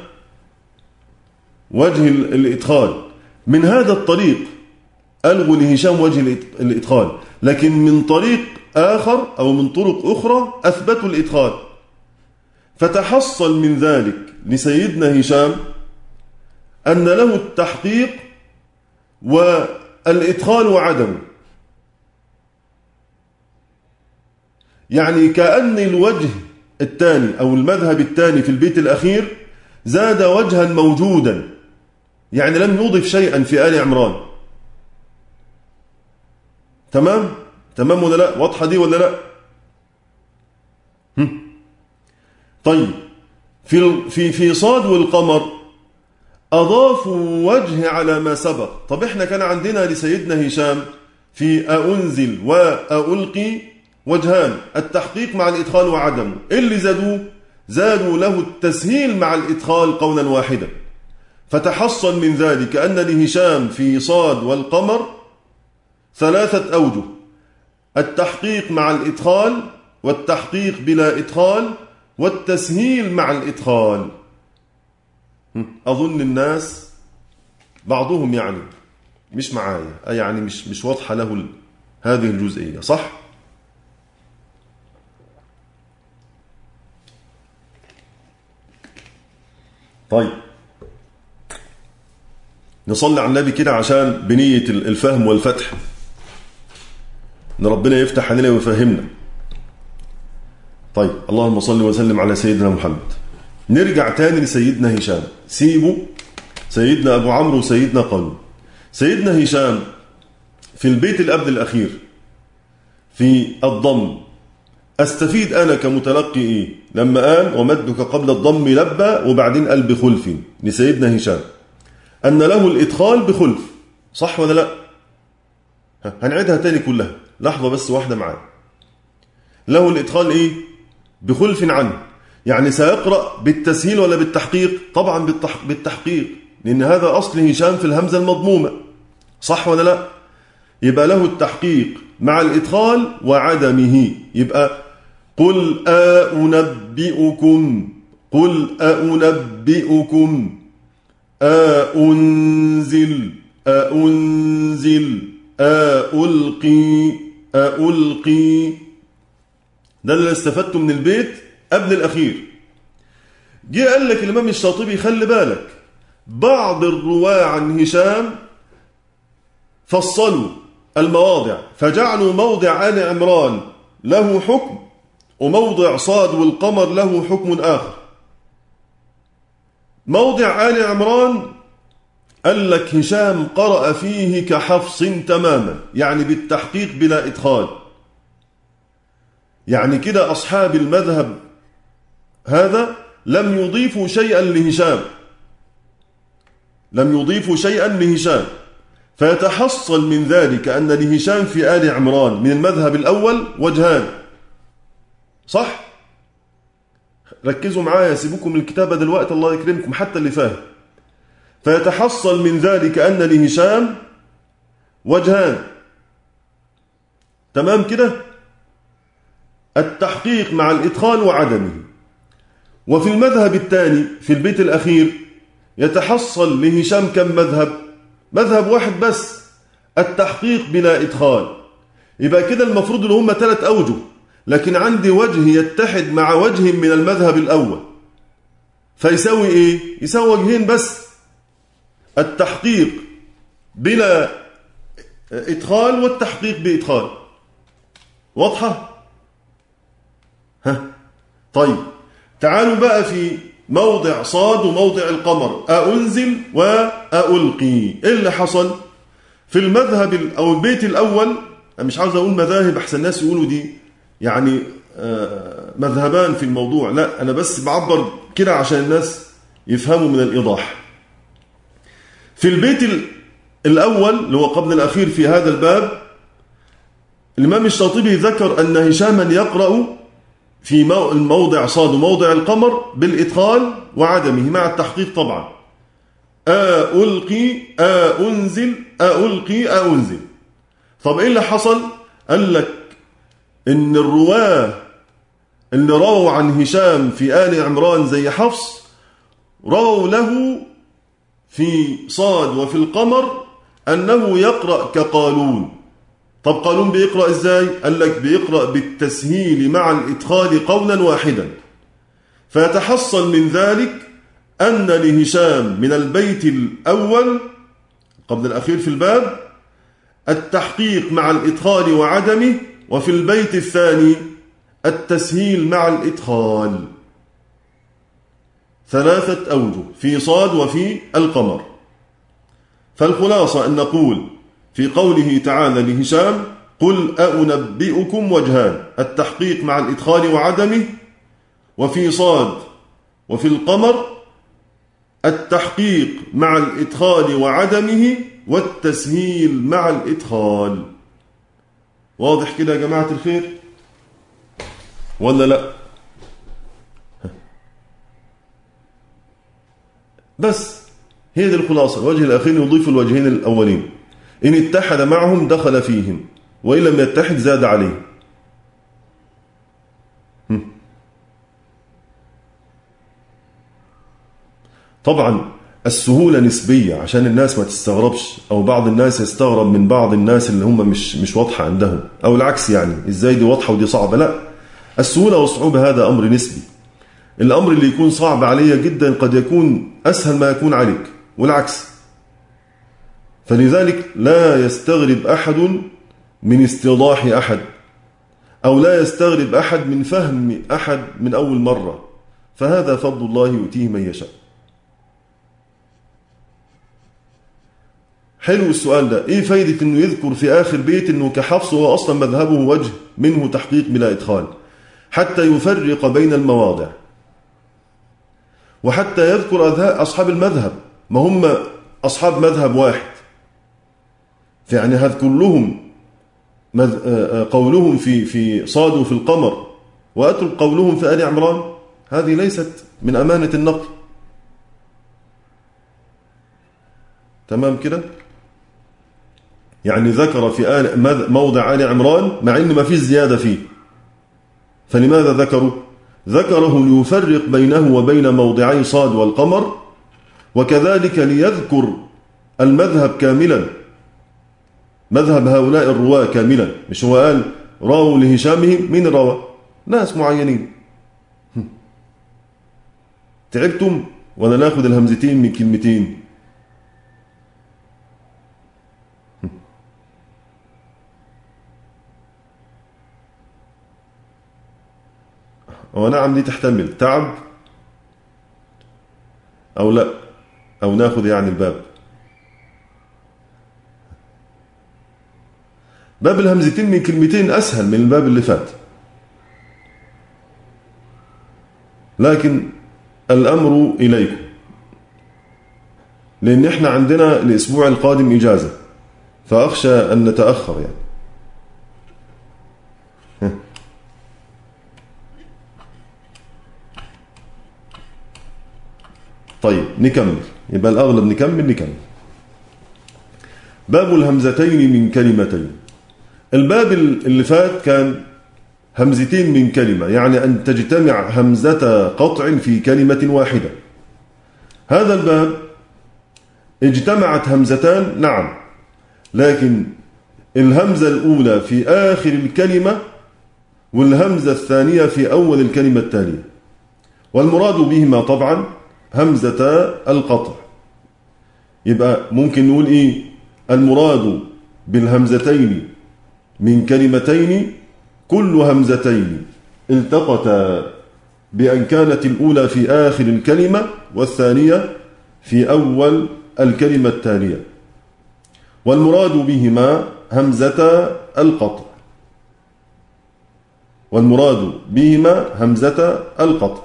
C: وجه الإدخال. من هذا الطريق ألغوا لهشام وجه الإدخال، لكن من طريق آخر أو من طرق أخرى أثبتوا الإدخال. فتحصل من ذلك لسيدنا هشام أن له التحقيق والإدخال وعدمه. يعني كأن الوجه الثاني أو المذهب الثاني في البيت الأخير زاد وجها موجودا، يعني لم يضف شيئا في آل عمران. تمام؟ تمام ولا لا؟ واضحة دي ولا لا؟ طيب في صاد والقمر أضافوا وجه على ما سبق. طب احنا كان عندنا لسيدنا هشام في أنزل وألقي وجهان، التحقيق مع الإدخال وعدمه. اللي زادوا له التسهيل مع الإدخال قولا واحدا. فتحصل من ذلك أن لهشام في صاد والقمر 3 أوجه: التحقيق مع الإدخال، والتحقيق بلا إدخال، والتسهيل مع الإدخال. أظن الناس بعضهم يعني مش معايا، يعني مش واضحة له هذه الجزئية، صح؟ طيب نصلي على النبي كده عشان بنية الفهم والفتح، ان ربنا يفتح علينا ويفهمنا. طيب اللهم صل وسلم على سيدنا محمد. نرجع تاني لسيدنا هشام، سيبوا سيدنا أبو عمرو وسيدنا قالون. سيدنا هشام في البيت اللي قبل الأخير في الضم، أستفيد أنا كمتلقي إيه لما قال ومدك قبل الضم لبى وبعدين قال بخلف لسيدنا هشام؟ أن له الإدخال بخلف، صح ولا لا؟ هنعيدها تاني كلها، لحظة بس واحدة معايا. له الإدخال إيه؟ بخلف عنه، يعني سيقرأ بالتسهيل ولا بالتحقيق؟ طبعا بالتحقيق، لأن هذا أصل هشام في الهمزة المضمومة، صح ولا لا؟ يبقى له التحقيق مع الإدخال وعدمه. يبقى قل أنبئكم، قل أنبئكم، أنزل، أنزل، ألقي، ألقي. ده اللي استفدته من البيت قبل الأخير. جه قال لك الإمام الشاطبي خلي بالك، بعض الرواة عن هشام فصلوا المواضع فجعلوا موضع آل عمران له حكم وموضع صاد والقمر له حكم آخر. موضع آل عمران قال لك هشام قرأ فيه كحفص تماما، يعني بالتحقيق بلا إدخال. يعني كده أصحاب المذهب هذا لم يضيفوا شيئا لهشام، لم يضيفوا شيئا لهشام، فيتحصل من ذلك أن لهشام في آل عمران من المذهب الأول وجهان، صح؟ ركزوا معايا، سيبوكم الكتابة دلوقتي الله يكرمكم حتى اللي فاهم. فيتحصل من ذلك أن لهشام وجهان، تمام كده؟ التحقيق مع الإدخال وعدمه. وفي المذهب الثاني في البيت الأخير يتحصل لهشام كم مذهب؟ مذهب واحد بس، التحقيق بلا إدخال. يبقى كده المفروض ان هم 3 أوجه، لكن عندي وجه يتحد مع وجه من المذهب الأول، فيساوي إيه؟ يساوي وجهين بس، التحقيق بلا إدخال والتحقيق بإدخال. واضحة؟ ها طيب تعالوا بقى في موضع صاد وموضع القمر، أنزل وألقي. إيه اللي حصل في المذهب أو البيت الأول؟ أنا مش عاوز أقول مذاهب أحسن الناس يقولوا دي يعني مذهبان في الموضوع، لا أنا بس بعبر كده عشان الناس يفهموا من الإيضاح. في البيت الأول اللي هو قبل الأخير في هذا الباب، الإمام الشاطبي ذكر أن هشاما يقرأ في الموضع صاد وموضع القمر بالإدخال وعدمه مع التحقيق طبعا، ألقي، أنزل، ألقي، أنزل. طب إيه اللي حصل؟ قال لك إن الرواة اللي رووا عن هشام في آل عمران زي حفص رووا له في صاد وفي القمر أنه يقرأ كقالون. طب قالون بيقرأ إزاي؟ قال لك بيقرأ بالتسهيل مع الإدخال قولا واحدا. فيتحصل من ذلك أن لهشام من البيت الأول قبل الأخير في الباب التحقيق مع الإدخال وعدمه، وفي البيت الثاني التسهيل مع الإدخال. 3 أوجه في صاد وفي القمر. فالخلاصة أن نقول في قوله تعالى لهشام قل أنبئكم وجهان، التحقيق مع الإدخال وعدمه، وفي صاد وفي القمر التحقيق مع الإدخال وعدمه والتسهيل مع الإدخال. واضح كده يا جماعة الخير ولا لا؟ بس هي دي الخلاصة. الوجه الأخير يضيف الوجهين الأولين، إن اتحد معهم دخل فيهم، وإن لم يتحد زاد عليه. طبعا السهولة نسبية عشان الناس ما تستغربش، أو بعض الناس يستغرب من بعض الناس اللي هم مش واضحة عندهم، أو العكس يعني إزاي دي واضحة ودي صعبة. لا، السهولة والصعوبة هذا أمر نسبي. الأمر اللي يكون صعب علي جدا قد يكون أسهل ما يكون عليك، والعكس. فلذلك لا يستغرب أحد من استيضاح أحد، أو لا يستغرب أحد من فهم أحد من أول مرة، فهذا فضل الله يؤتيه من يشاء. حلو السؤال ده. إيه فايدة إنه يذكر في آخر بيت إنه كحفص هو أصلا مذهبه وجه منه تحقيق بلا إدخال، حتى يفرق بين المواضع، وحتى يذكر أصحاب المذهب، ما هم أصحاب مذهب واحد، يعني هذكر لهم قولهم في صاد وفي القمر، وأترك قولهم في آل عمران. هذه ليست من أمانة النقل. تمام كده؟ يعني ذكر في موضع آل عمران مع إن ما فيش زيادة فيه، فلماذا ذكره ليفرق بينه وبين موضعي صاد والقمر، وكذلك ليذكر المذهب كاملا، مذهب هؤلاء الرواة كاملا. مش هو قال راوا لهشامهم، من روى؟ ناس معينين. تعبتم ولا ناخذ الهمزتين من كلمتين؟ ونعم دي تحتمل تعب أو لا، أو ناخذ يعني الباب. باب الهمزتين من كلمتين أسهل من الباب اللي فات، لكن الأمر إليكم، لأن إحنا عندنا الأسبوع القادم إجازة، فأخشى أن نتأخر يعني. طيب نكمل، يبقى الأغلب نكمل. باب الهمزتين من كلمتين. الباب اللي فات كان همزتين من كلمة، يعني أن تجتمع همزة قطع في كلمة واحدة. هذا الباب اجتمعت همزتان، نعم، لكن الهمزة الأولى في آخر الكلمة والهمزة الثانية في أول الكلمة التالية، والمراد بهما طبعا همزة القطع. يبقى ممكن نقول إيه المراد بالهمزتين من كلمتين؟ كل همزتين التقتا بأن كانت الأولى في آخر الكلمة والثانية في أول الكلمة التالية، والمراد بهما همزة القطع. والمراد بهما همزة القطع.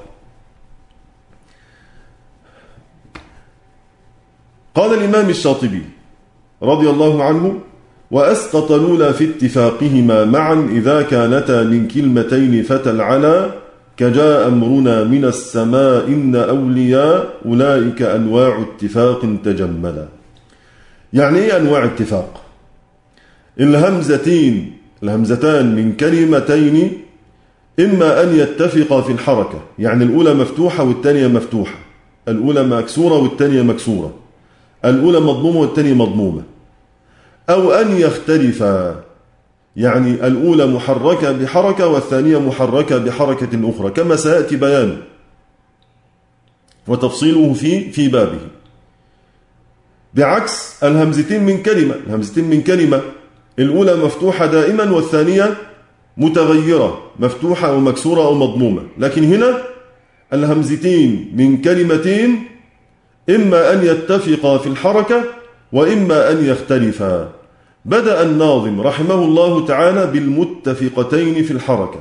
C: قال الإمام الشاطبي رضي الله عنه: وأسقط الأولى في اتفاقهما معا إذا كانتا من كلمتين فتى على كجاء أمرنا من السماء إن أولياء أولئك أنواع اتفاق تجملا. يعني إيه أنواع اتفاق؟ الهمزتان من كلمتين إما أن يتفقا في الحركة، يعني الأولى مفتوحة والثانية مفتوحة، الأولى مكسورة والثانية مكسورة، الأولى مضمومة والثانية مضمومة، أو أن يختلفا، يعني الأولى محركة بحركة والثانية محركة بحركة أخرى، كما سيأتي بيان وتفصيله في بابه. بعكس الهمزتين من كلمة الأولى مفتوحة دائما والثانية متغيرة، مفتوحة أو مكسورة أو مضمومة. لكن هنا الهمزتين من كلمتين إما أن يتفقا في الحركة وإما أن يختلفا. بدأ الناظم رحمه الله تعالى بالمتفقتين في الحركة،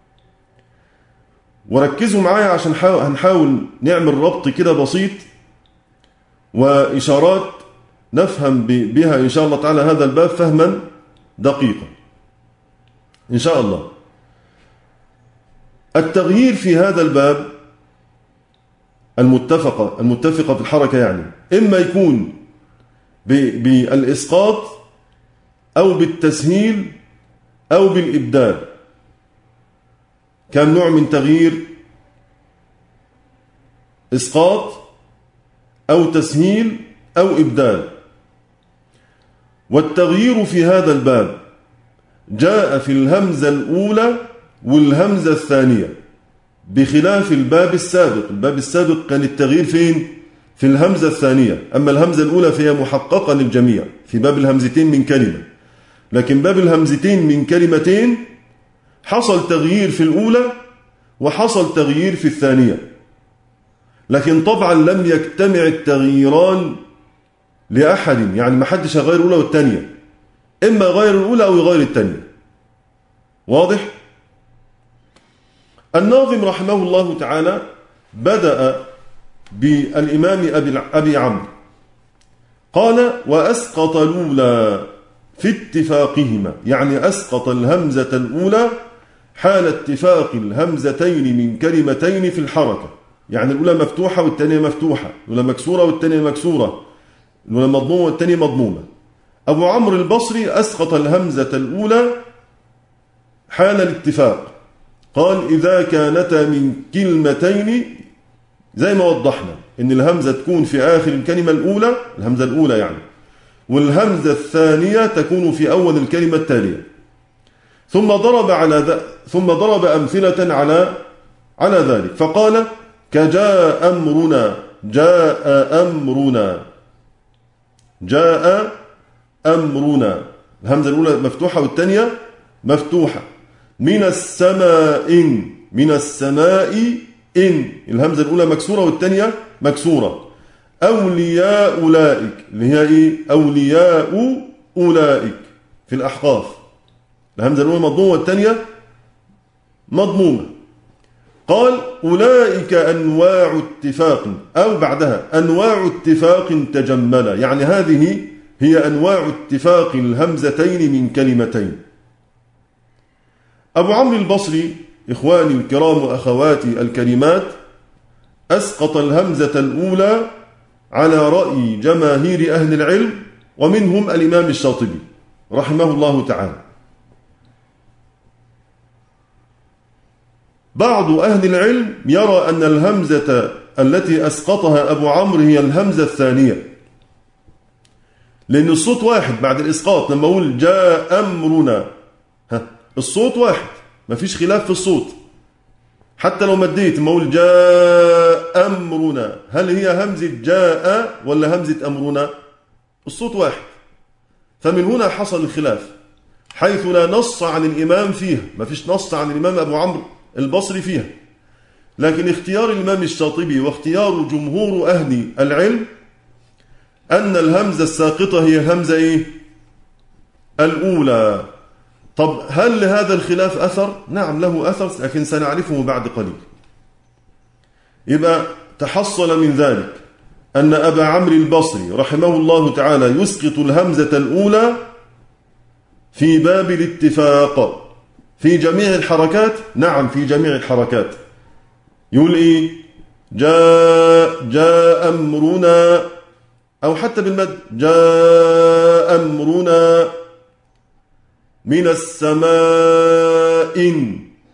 C: وركزوا معايا عشان هنحاول نعمل ربط كده بسيط وإشارات نفهم بها إن شاء الله تعالى هذا الباب فهما دقيقا إن شاء الله. التغيير في هذا الباب المتفقة في الحركة، يعني إما يكون بالإسقاط أو بالتسهيل أو بالإبدال. كان نوع من تغيير إسقاط أو تسهيل أو إبدال. والتغيير في هذا الباب جاء في الهمزة الأولى والهمزة الثانية، بخلاف الباب السابق. الباب السابق كان التغيير فين؟ في الهمزة الثانية، أما الهمزة الأولى فهي محققة للجميع في باب الهمزتين من كلمة. لكن باب الهمزتين من كلمتين حصل تغيير في الأولى وحصل تغيير في الثانية، لكن طبعا لم يجتمع التغييران لأحد، يعني ما حدش غير الأولى والثانية، إما غير الأولى أو يغير الثانية. واضح؟ الناظم رحمه الله تعالى بدأ بالإمام أبي عمرو، قال: وأسقط الأولى في اتفاقهما، يعني أسقط الهمزة الأولى حال اتفاق الهمزتين من كلمتين في الحركة، يعني الأولى مفتوحة والثانية مفتوحة، الأولى مكسورة والثانية مكسورة، الأولى مضمومة والثانية مضمومة. أبو عمرو البصري أسقط الهمزة الأولى حال الاتفاق، قال: إذا كانتا من كلمتين، زي ما وضحنا إن الهمزة تكون في آخر الكلمة الأولى، الهمزة الأولى يعني، والهمزة الثانية تكون في أول الكلمة التالية. ثم ضرب أمثلة على ذلك، فقال: كجاء أمرنا، جاء أمرنا، جاء أمرنا، الهمزة الأولى مفتوحة والثانية مفتوحة. من السماء، من السماء إن، الهمزة الأولى مكسورة والثانية مكسورة. أولياء أولئك، اللي هي إيه؟ أولياء أولئك في الأحقاف، الهمزة الأولى مضمومة والثانية مضمومة. قال: أولئك أنواع اتفاق، أو بعدها أنواع اتفاق تجملة، يعني هذه هي أنواع اتفاق الهمزتين من كلمتين. أبو عمرو البصري إخواني الكرام وأخواتي الكريمات أسقط الهمزة الأولى على رأي جماهير أهل العلم، ومنهم الإمام الشاطبي رحمه الله تعالى. بعض أهل العلم يرى أن الهمزة التي أسقطها أبو عمرو هي الهمزة الثانية، لأن الصوت واحد بعد الإسقاط. لما أقول جاء أمرنا، الصوت واحد، ما فيش خلاف في الصوت. حتى لو مديت، لما أقول جاء أمرنا، هل هي همزة جاء ولا همزة أمرنا؟ الصوت واحد. فمن هنا حصل الخلاف، حيث لا نص عن الإمام فيها، ما فيش نص عن الإمام أبو عمرو البصري فيها، لكن اختيار الإمام الشاطبي واختيار جمهور أهل العلم أن الهمزة الساقطة هي الهمزة إيه؟ الأولى. طب هل لهذا الخلاف أثر؟ نعم له أثر، لكن سنعرفه بعد قليل. يبقى تحصل من ذلك أن أبا عمرو البصري رحمه الله تعالى يسقط الهمزة الأولى في باب الاتفاق في جميع الحركات. نعم في جميع الحركات. يقول إيه؟ جاء أمرنا، أو حتى بالمد جاء أمرنا. من السماء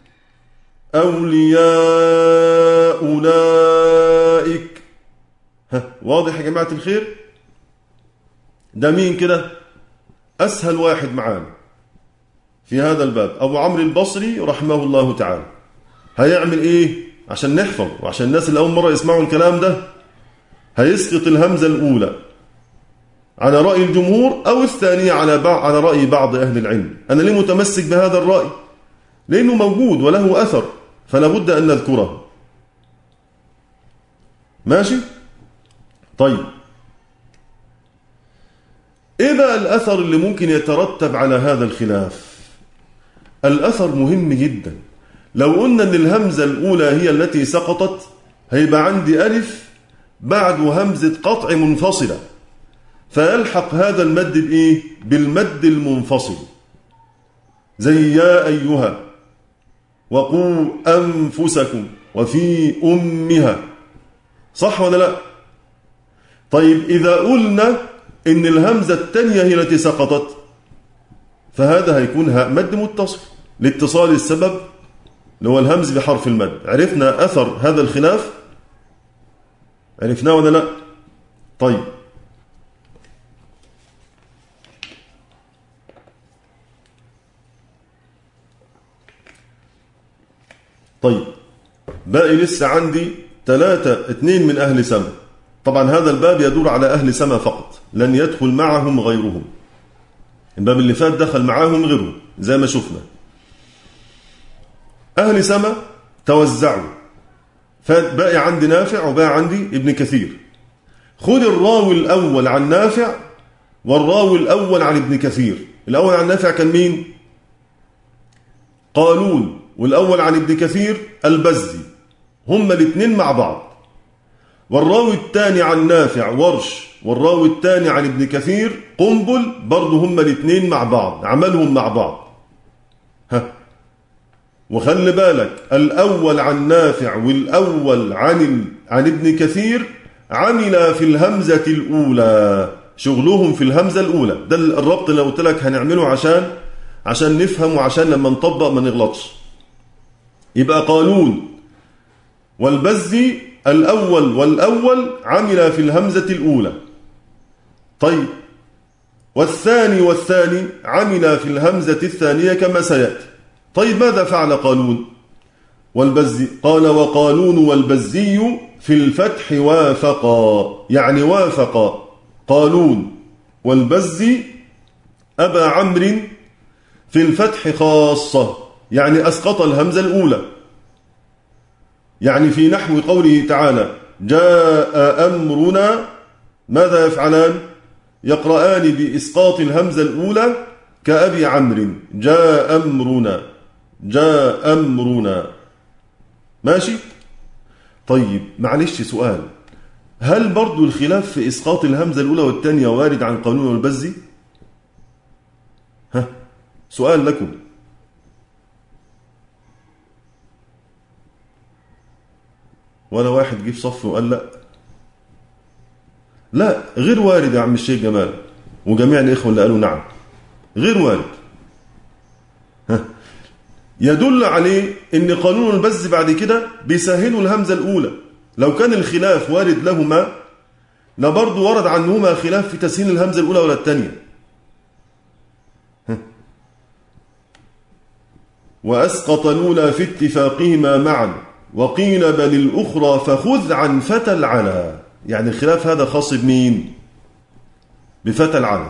C: أولياء أولئك. واضح يا جماعة الخير؟ ده مين كده؟ أسهل واحد معانا في هذا الباب أبو عمرو البصري رحمه الله تعالى. هيعمل إيه عشان نحفظ، وعشان الناس اللي أول مرة يسمعوا الكلام ده؟ هيسقط الهمزة الأولى على رأي الجمهور، أو الثانية على رأي بعض أهل العلم. أنا ليه متمسك بهذا الرأي؟ لأنه موجود وله أثر، فلا بد أن نذكره. ماشي؟ طيب، إيه بقى الأثر اللي ممكن يترتب على هذا الخلاف؟ الأثر مهم جدا. لو قلنا أن الهمزة الأولى هي التي سقطت، هيبقى عندي ألف بعد همزة قطع منفصلة، فيلحق هذا المد بإيه؟ بالمد المنفصل، زي يا أيها، وقوا أنفسكم، وفي أمها. صح ولا لا؟ طيب إذا قلنا إن الهمزة الثانية هي التي سقطت، فهذا هيكون هاء مد متصل لاتصال السبب اللي هو الهمز بحرف المد. عرفنا أثر هذا الخلاف؟ عرفناه ولا لا؟ طيب باقي لسه عندي 2 من أهل سما. طبعا هذا الباب يدور على أهل سما فقط، لن يدخل معهم غيرهم. الباب اللي فات دخل معهم غيرهم زي ما شفنا. أهل سما توزعوا، فباقي عندي نافع وباقي عندي ابن كثير. خذ الراوي الأول عن نافع والراوي الأول عن ابن كثير. الأول عن نافع كان مين؟ قالون، والأول عن ابن كثير البزي، هما الاثنين مع بعض. والراوي الثاني عن نافع ورش، والراوي الثاني عن ابن كثير قنبل، برضه هما الاثنين مع بعض، عملهم مع بعض. وخلي بالك الأول عن نافع والأول عن ابن كثير عمل في الهمزة الأولى، شغلهم في الهمزة الأولى. ده الربط اللي قلت لك هنعمله عشان نفهم وعشان لما نطبق ما نغلطش. يبقى قالون والبزي الأول والأول عمل في الهمزة الأولى. طيب والثاني عمل في الهمزة الثانية كما سيأتي. طيب ماذا فعل قالون والبزي؟ قال وقالون والبزي في الفتح وافقا، يعني وافق قالون والبزي أبا عمرو في الفتح خاصة، يعني أسقط الهمزة الأولى. يعني في نحو قوله تعالى جاء أمرنا، ماذا يفعلان؟ يقرآن بإسقاط الهمزة الأولى كأبي عمرو، جاء أمرنا، جاء أمرنا. ماشي؟ طيب معلش سؤال، هل برضو الخلاف في إسقاط الهمزة الأولى والثانية وارد عن قانون والبزي؟ سؤال لكم. ولا واحد جه في صف وقال لا غير وارد يا عم الشيخ جمال وجميع الإخوة اللي قالوا نعم غير وارد. يدل عليه ان قانون البز بعد كده بيسهلوا الهمزة الأولى. لو كان الخلاف وارد لهما لبرضه ورد عنهما خلاف في تسهيل الهمزة الأولى ولا الثانية. وأسقط الأولى في اتفاقهما معا وقيل بل الأخرى فخذ عن فتى العلا. يعني الخلاف هذا خاص بمين؟ بفتى العلا.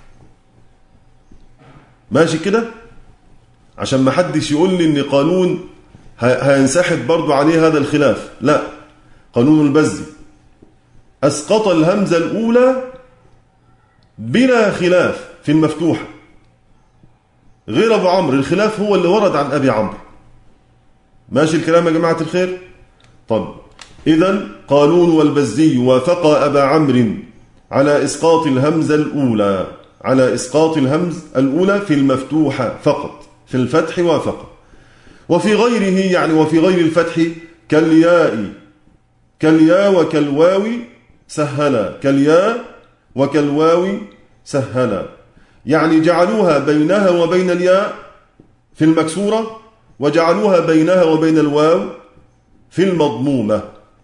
C: ماشي كده؟ عشان ما حدش يقول لي ان قانون هينسحب برضو عليه هذا الخلاف. لا، قانون البزي أسقط الهمزة الأولى بلا خلاف في المفتوحة، غير أبو عمرو الخلاف هو اللي ورد عن أبي عمرو. ماشي الكلام يا جماعة الخير؟ طب إذن قالون والبزي وافق أبا عمرو على إسقاط الهمزة الأولى، على إسقاط الهمز الأولى في المفتوحة فقط، في الفتح وافق. وفي غيره يعني وفي غير الفتح كالياء، كالياء وكالواو سهلا، كالياء وكالواو سهلا، يعني جعلوها بينها وبين الياء في المكسورة وجعلوها بينها وبين الواو في المضمومة.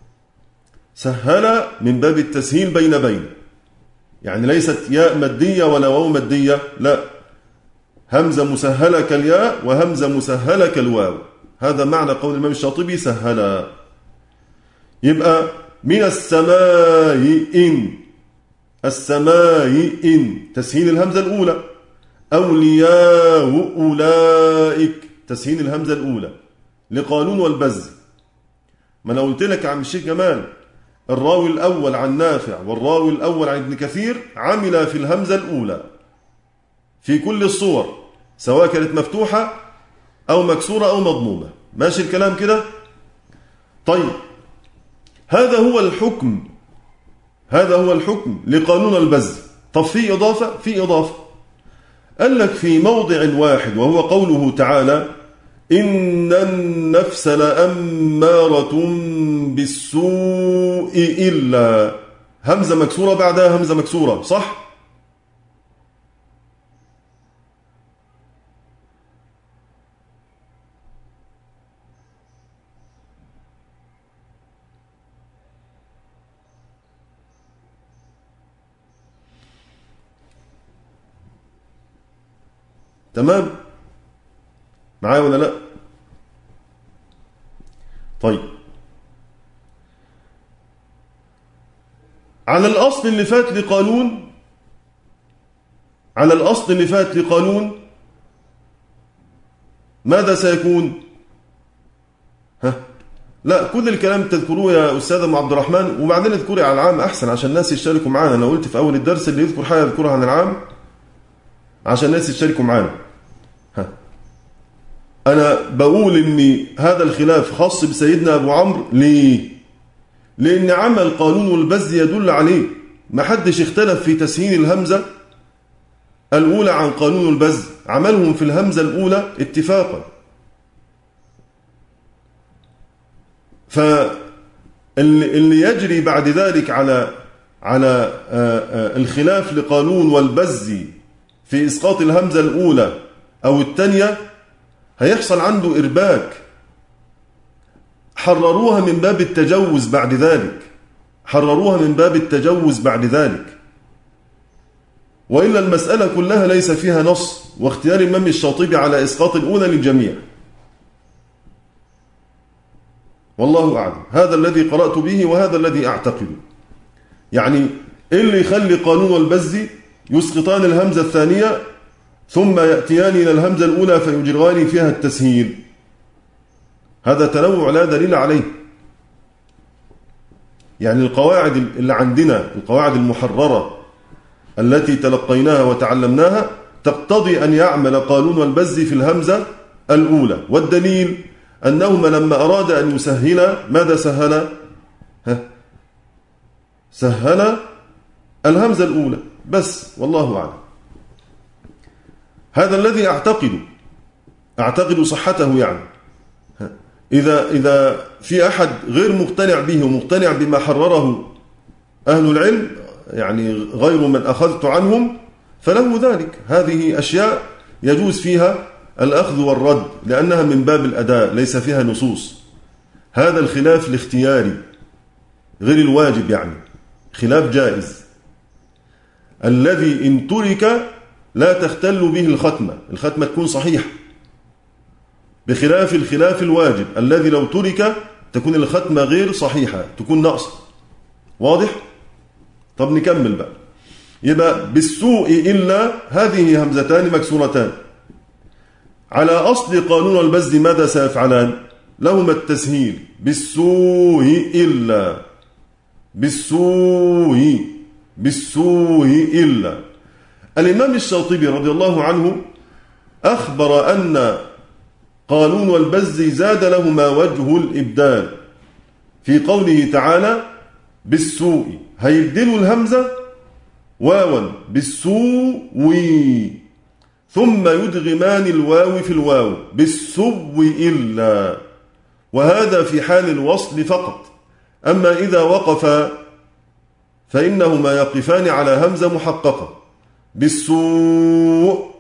C: سهلا من باب التسهيل بين، يعني ليست ياء مادية ولا واو مادية، لا، همزة مسهلة كالياء وهمزة مسهلة كالواو. هذا معنى قول الإمام الشاطبي سهلا. يبقى من السماء إن، السماء إن تسهيل الهمزة الأولى، أولياء أولئك تسهيل الهمزة الأولى لقانون والبز. ما أنا قلت لك يا عم الشيخ جمال الراوي الأول عن نافع والراوي الأول عن ابن كثير عمل في الهمزة الأولى في كل الصور سواء كانت مفتوحة أو مكسورة أو مضمومة. ماشي الكلام كده؟ طيب هذا هو الحكم، هذا هو الحكم لقانون البز. طب في إضافة؟ في إضافة. قال لك في موضع واحد وهو قوله تعالى إن النفس لأمارة بالسوء إلا همزة مكسورة بعدها همزة مكسورة، صح؟ تمام؟ معايا ولا لا؟ طيب، على الأصل اللي فات لقانون، على الأصل اللي فات لقانون ماذا سيكون؟ لا، كل الكلام تذكروه يا أستاذ أم عبد الرحمن، وبعدين اذكري على العام أحسن عشان الناس يشتركوا معانا. أنا قلت في أول الدرس اللي يذكر حاجة يذكرها عن العام عشان الناس يشتركوا معانا. أنا بقول إن هذا الخلاف خاص بسيدنا أبو عمرو. ليه؟ لأن عمل قانون البز يدل عليه، ما حدش اختلف في تسهيل الهمزة الأولى عن قانون البز، عملهم في الهمزة الأولى اتفاقا. فاللي يجري بعد ذلك على الخلاف لقانون والبز في إسقاط الهمزة الأولى أو الثانية هيحصل عنده إرباك. حرروها من باب التجوز بعد ذلك، حرروها من باب التجوز بعد ذلك، وإلا المسألة كلها ليس فيها نص، واختيار الإمام الشاطبي على إسقاط الأولى للجميع. والله أعلم، هذا الذي قرأت به وهذا الذي أعتقده. يعني اللي يخلي قانون البز يسقطان الهمزة الثانية ثم يأتيان إلى الهمزة الأولى فيجران فيها التسهيل، هذا تنوع لا دليل عليه. يعني القواعد اللي عندنا، القواعد المحررة التي تلقيناها وتعلمناها تقتضي أن يعمل قانون البز في الهمزة الأولى، والدليل أنهما لما أراد أن يسهل ماذا سهل؟ سهل الهمزة الأولى بس، والله أعلم. هذا الذي أعتقد صحته. يعني إذا في أحد غير مقتنع به ومقتنع بما حرره أهل العلم، يعني غير من أخذت عنهم، فله ذلك. هذه أشياء يجوز فيها الأخذ والرد لأنها من باب الأداء ليس فيها نصوص. هذا الخلاف الاختياري غير الواجب، يعني خلاف جائز الذي إن ترك لا تختل به الختمة تكون صحيحة، بخلاف الخلاف الواجب الذي لو ترك تكون الختمة غير صحيحة، تكون ناقصة. واضح؟ طب نكمل بقى. يبقى بالسوء إلا هذه همزتان مكسورتان. على أصل قانون البز ماذا سيفعلان؟ لهما التسهيل، بالسوء إلا، بالسوء إلا. الإمام الشاطبي رضي الله عنه أخبر أن قانون البز زاد لهما وجه الإبدال في قوله تعالى بالسوء، هيبدلوا الهمزة واوا بالسوء، ثم يدغمان الواو في الواو بالسوء إلا، وهذا في حال الوصل فقط. أما إذا وقف فإنهما يقفان على همزة محققة بالسوء.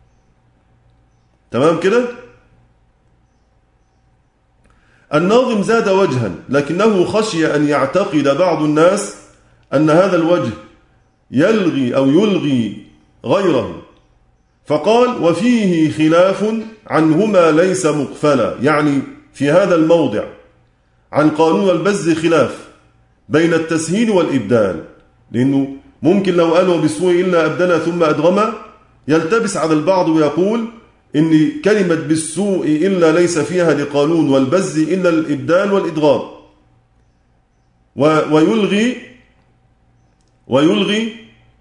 C: تمام كده؟ الناظم زاد وجها، لكنه خشي أن يعتقد بعض الناس أن هذا الوجه يلغي أو يلغي غيره، فقال وفيه خلاف عنهما ليس مقفلا. يعني في هذا الموضع عن قانون البز خلاف بين التسهيل والإبدال، لأنه ممكن لو قالوا بالسوء إلا أبدلا ثم أدغما يلتبس على البعض ويقول إن كلمة بالسوء إلا ليس فيها لقانون والبز إلا الإبدال والإدغام، ويلغي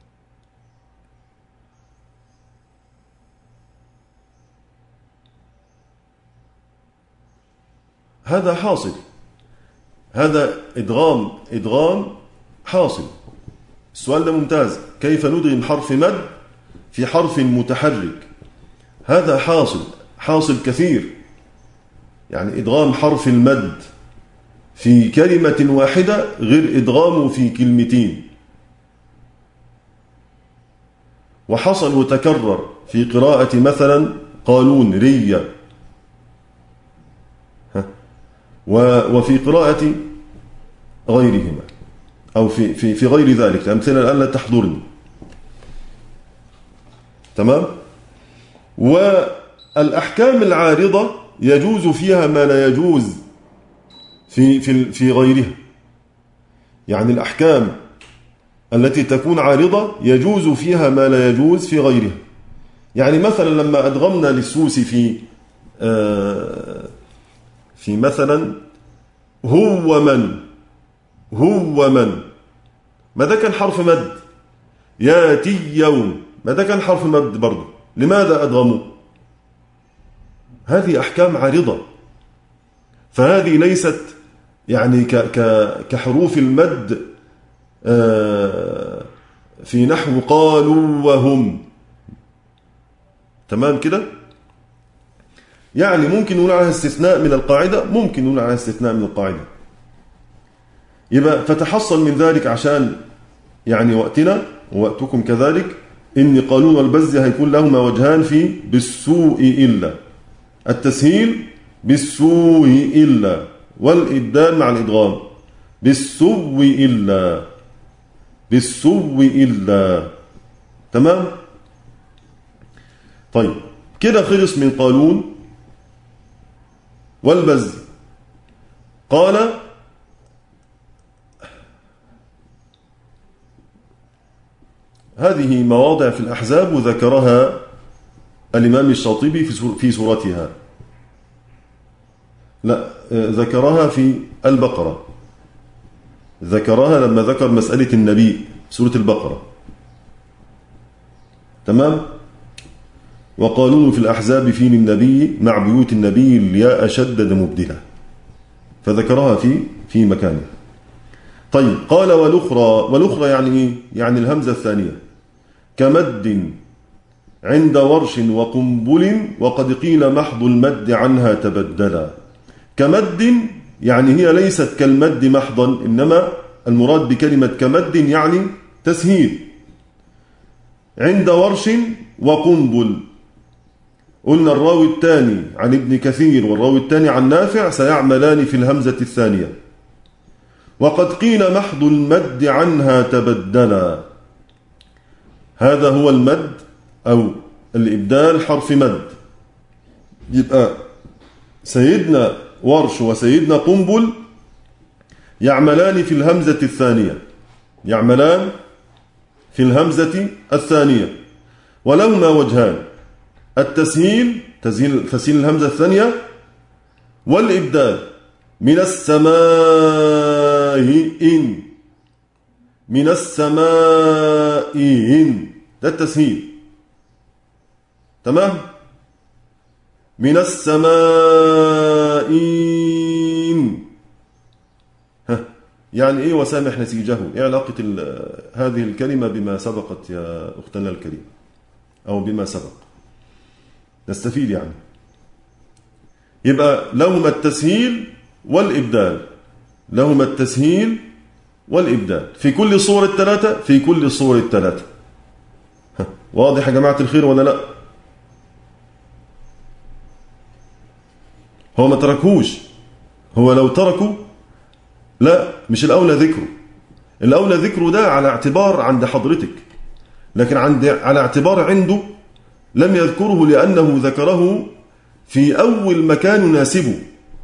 C: هذا حاصل، هذا إدغام حاصل. السؤال ده ممتاز، كيف ندغم حرف مد في حرف متحرك؟ هذا حاصل كثير، يعني إدغام حرف المد في كلمة واحدة غير إدغامه في كلمتين. وحصل وتكرر في قراءة مثلا قالون رية، وفي قراءة غيرهما أو في غير ذلك. الأمثلة الآن لا تحضرني. تمام. والأحكام العارضة يجوز فيها ما لا يجوز في غيرها. يعني الأحكام التي تكون عارضة يجوز فيها ما لا يجوز في غيرها. يعني مثلا لما أدغمنا للسوس في مثلا هو من، ما ده كان حرف مد. ياتي يوم، ما ده كان حرف مد برضه. لماذا أدغموا؟ هذه أحكام عارضة، فهذه ليست يعني كحروف المد في نحو قالوا وهم. تمام كده. يعني ممكن نقول عليها استثناء من القاعدة، ممكن نقول عليها استثناء من القاعدة. يبقى فتحصل من ذلك عشان يعني وقتنا ووقتكم كذلك، إن قالون والبز هيكون لهما وجهان في بالسوء إلا، التسهيل بالسوء إلا، والإبدال مع الإدغام بالسوء إلا، بالسوء إلا. تمام. طيب كده خلص من قالون والبز. قال هذه مواضع في الأحزاب وذكرها الإمام الشاطبي في سورتها، لا ذكرها في البقرة، ذكرها لما ذكر مسألة النبي سورة البقرة. تمام. وقالون في الأحزاب في النبي مع بيوت النبي الياء شدد مبدلة، فذكرها في مكانها. طيب قال والأخرى يعني إيه؟ يعني الهمزة الثانية كمد عند ورش وقنبل وقد قيل محض المد عنها تبدلا. كمد يعني هي ليست كالمد محضا، إنما المراد بكلمة كمد يعني تسهيل. عند ورش وقنبل، قلنا الراوي الثاني عن ابن كثير والراوي الثاني عن نافع سيعملان في الهمزة الثانية. وقد قيل محض المد عنها تبدلا، هذا هو المد أو الإبدال حرف مد. يبقى سيدنا ورش وسيدنا قنبل يعملان في الهمزة الثانية، يعملان في الهمزة الثانية، ولهما وجهان: التسهيل تسهيل الهمزة الثانية، والإبدال من السماء إن، من السماء إن، ده التسهيل. تمام. من السماء إن، يعني إيه وسامح نسيجه؟ إيه علاقة هذه الكلمة بما سبقت يا أختنا الكريمة أو بما سبق؟ نستفيد يعني. يبقى لهما التسهيل والإبدال، لهما التسهيل والإبدال في كل صور الثلاثة، في كل صور الثلاثة. واضح يا جماعة الخير ولا لا؟ هو ما تركوش، هو لو تركوا لا مش الأولى ذكره. الأولى ذكره ده على اعتبار عند حضرتك، لكن على اعتبار عنده لم يذكره لأنه ذكره في أول مكان يناسبه.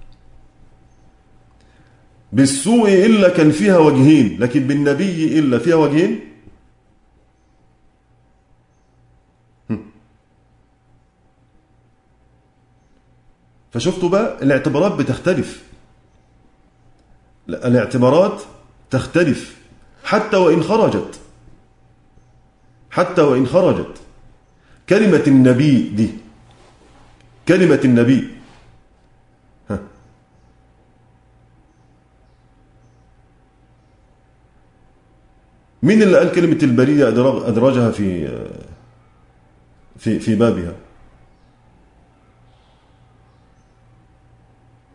C: بالسوء إلا كان فيها وجهين، لكن بالنبي إلا فيها وجهين. فشفتوا بقى الاعتبارات بتختلف، الاعتبارات تختلف حتى وإن خرجت، حتى وإن خرجت. كلمة النبي دي، كلمة النبي مين اللي قال كلمة البرية أدرجها في بابها؟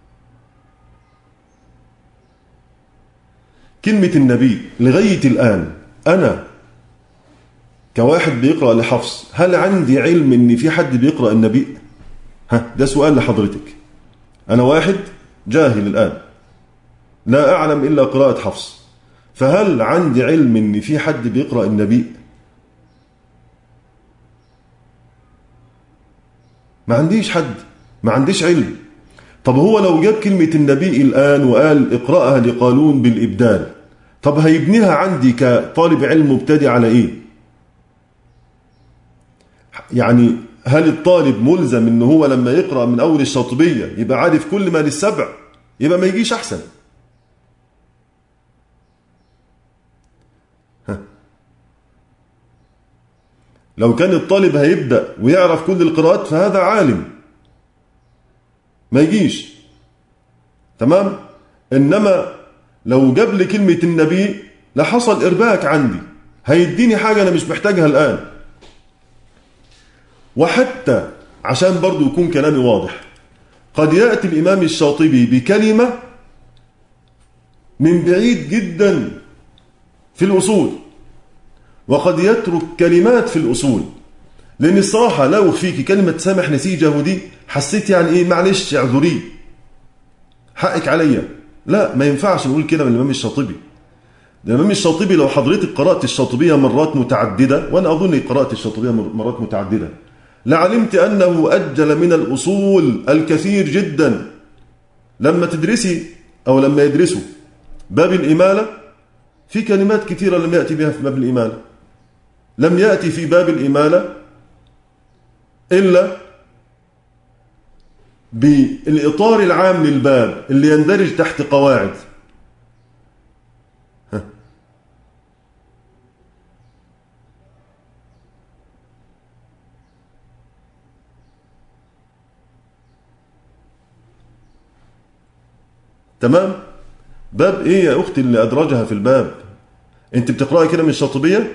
C: كلمة النبي لغاية الآن أنا كواحد بيقرأ لحفص هل عندي علم إن في حد بيقرأ النبي؟ ده سؤال لحضرتك. أنا واحد جاهل الآن لا أعلم إلا قراءة حفص، فهل عندي علم إن في حد بيقرأ النبي؟ ما عنديش حد، ما عنديش علم. طب هو لو جاب كلمة النبي الآن وقال اقرأها لقالون بالإبدال، طب هيبنيها عندي كطالب علم مبتدئ على إيه؟ يعني هل الطالب ملزم إنه هو لما يقرأ من أول الشاطبية يبقى عارف كل ما للسبع؟ يبقى ما يجيش أحسن. لو كان الطالب هيبدأ ويعرف كل القراءات فهذا عالم ما يجيش. تمام. إنما لو جاب لي كلمة النبي لحصل إرباك عندي، هيديني حاجة أنا مش محتاجها الآن. وحتى عشان برضو يكون كلامي واضح، قد يأتي الإمام الشاطبي بكلمة من بعيد جدا في الأصول، وقد يترك كلمات في الأصول. لأن الصراحة لا أخفيك كلمة سامح نسيجه دي حسيت يعني إيه، معلش اعذري حقك عليا. لا، ما ينفعش نقول كده من الإمام الشاطبي. الإمام الشاطبي لو حضرتك قرأت الشاطبية مرات متعددة، وأنا أظن قرأت الشاطبية مرات متعددة، لعلمت أنه أجل من الأصول الكثير جدا. لما تدرسي أو لما يدرسوا باب الإمالة، في كلمات كثيرة لم يأتي بها في باب الإمالة. لم يأتي في باب الإمالة إلا بالإطار العام للباب اللي يندرج تحت قواعد. تمام. باب ايه يا اختي اللي ادرجها في الباب؟ انت بتقراي كده من الشاطبية؟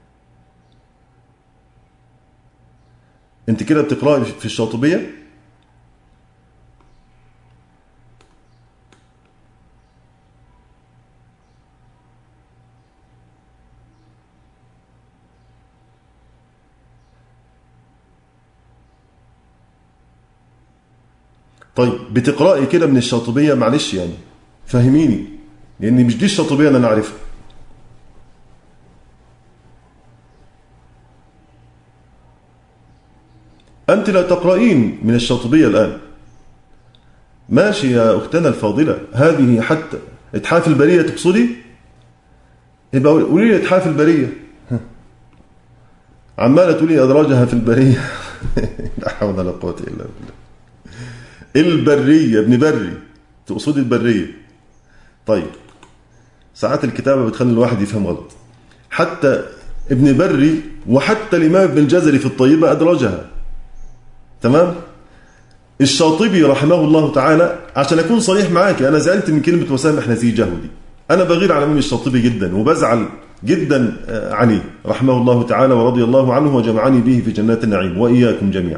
C: انت كده بتقراي في الشاطبية؟ طيب بتقراي كده من الشاطبية؟ معلش يعني فهميني، لأن مش دي الشاطبية اللي أنا أعرفها. أنت لا تقرأين من الشاطبية الآن. ماشي يا أختنا الفاضلة، هذه حتى إتحاف البرية تقصدي؟ يبقى قولي لي إتحاف البرية. عمالة تقولي أدراجها في البرية. لا حول ولا قوة إلا بالله. البرية ابن بري تقصدي البرية. طيب ساعات الكتابة بتخلي الواحد يفهم غلط. حتى ابن بري وحتى الإمام ابن الجزري في الطيبة أدرجها. تمام. الشاطبي رحمه الله تعالى، عشان أكون صريح معاك، أنا زعلت من كلمة وسامح نسيجه دي. أنا بغير على الإمام الشاطبي جدا وبزعل جدا عليه رحمه الله تعالى ورضي الله عنه وجمعني به في جنات النعيم وإياكم جميعا.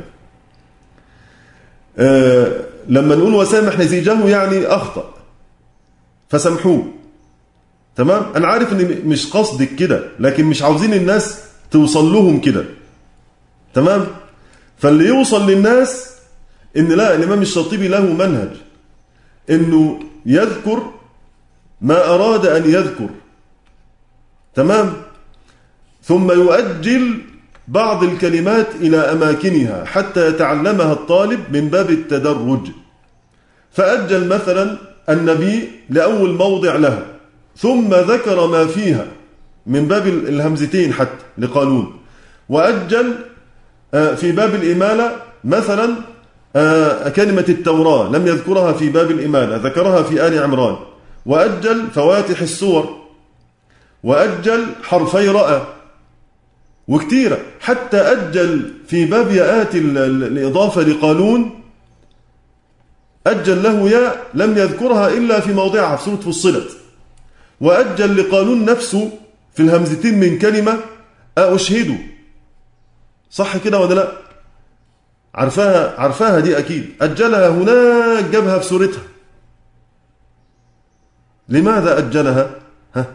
C: لما نقول وسامح نسيجه يعني أخطأ فسامحوه. تمام. أنا عارف إن مش قصدك كده، لكن مش عاوزين الناس توصل لهم كده. تمام. فاللي يوصل للناس إن لا، الإمام الشاطبي له منهج إنه يذكر ما أراد أن يذكر. تمام. ثم يؤجل بعض الكلمات إلى أماكنها حتى يتعلمها الطالب من باب التدرج. فأجل مثلا النبي لأول موضع لها، ثم ذكر ما فيها من باب الهمزتين حتى لقانون. وأجل في باب الإمالة مثلا كلمة التوراة لم يذكرها في باب الإمالة، ذكرها في آل عمران. وأجل فواتح السور، وأجل حرفي رأى، وكتيرة. حتى أجل في باب ياءات الإضافة لقانون، أجل له ياء لم يذكرها إلا في موضعها في سورة فصلت. وأجل لقانون نفسه في الهمزتين من كلمة أشهده. صح كده ولا لا؟ عرفاها دي أكيد. أجلها هناك، جابها في سورتها. لماذا أجلها؟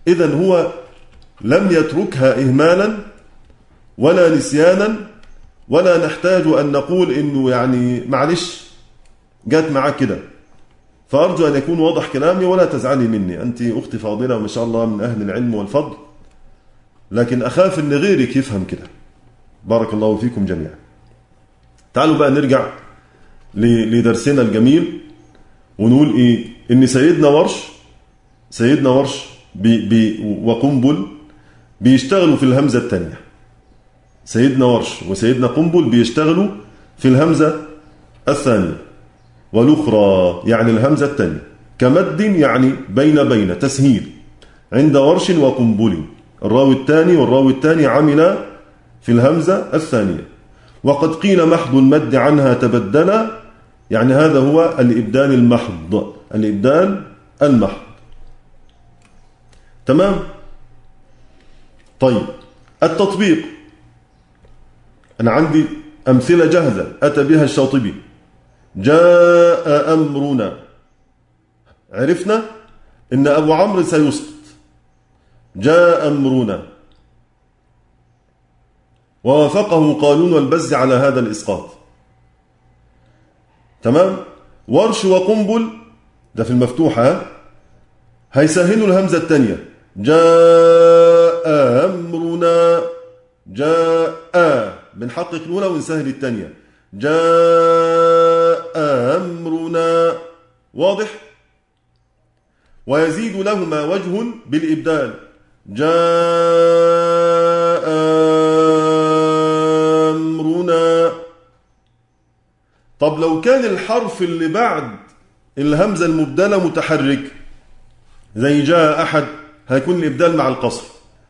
C: إذن هو لم يتركها إهمالا ولا نسيانا، ولا نحتاج أن نقول إنه يعني معلش جات معاك كده. فأرجو أن يكون واضح كلامي ولا تزعلي مني، أنت أختي فاضلة وما شاء الله من أهل العلم والفضل، لكن أخاف أن غيرك يفهم كده. بارك الله فيكم جميعا. تعالوا بقى نرجع لدرسنا الجميل ونقول إيه؟ إن سيدنا ورش وقنبل بيشتغلوا في الهمزة الثانية. سيدنا ورش وسيدنا قنبل بيشتغلوا في الهمزة الثانية والأخرى، يعني الهمزة الثانية كمد، يعني بين تسهيل عند ورش وقنبل. الراوي الثاني والراوي الثاني عمل في الهمزة الثانية. وقد قيل محض المد عنها تبدل، يعني هذا هو الإبدال المحض، الإبدال المحض. تمام؟ طيب التطبيق، أنا عندي أمثلة جاهزة أتى بها الشاطبي. جاء أمرنا، عرفنا إن أبو عمرو سيسقط. جاء أمرنا، ووافقه قالون والبز على هذا الإسقاط. تمام؟ ورش وقنبل ده في المفتوحة هيسهلوا الهمزة الثانية. جاء أمرنا، جاء بنحقق الأولى ونسهل الثانية. جاء أمرنا، واضح؟ ويزيد لهما وجه بالإبدال. جاء أمرنا. طب لو كان الحرف اللي بعد الهمزة المبدلة متحرك زي جاء أحد، هيكون الإبدال مع القصر.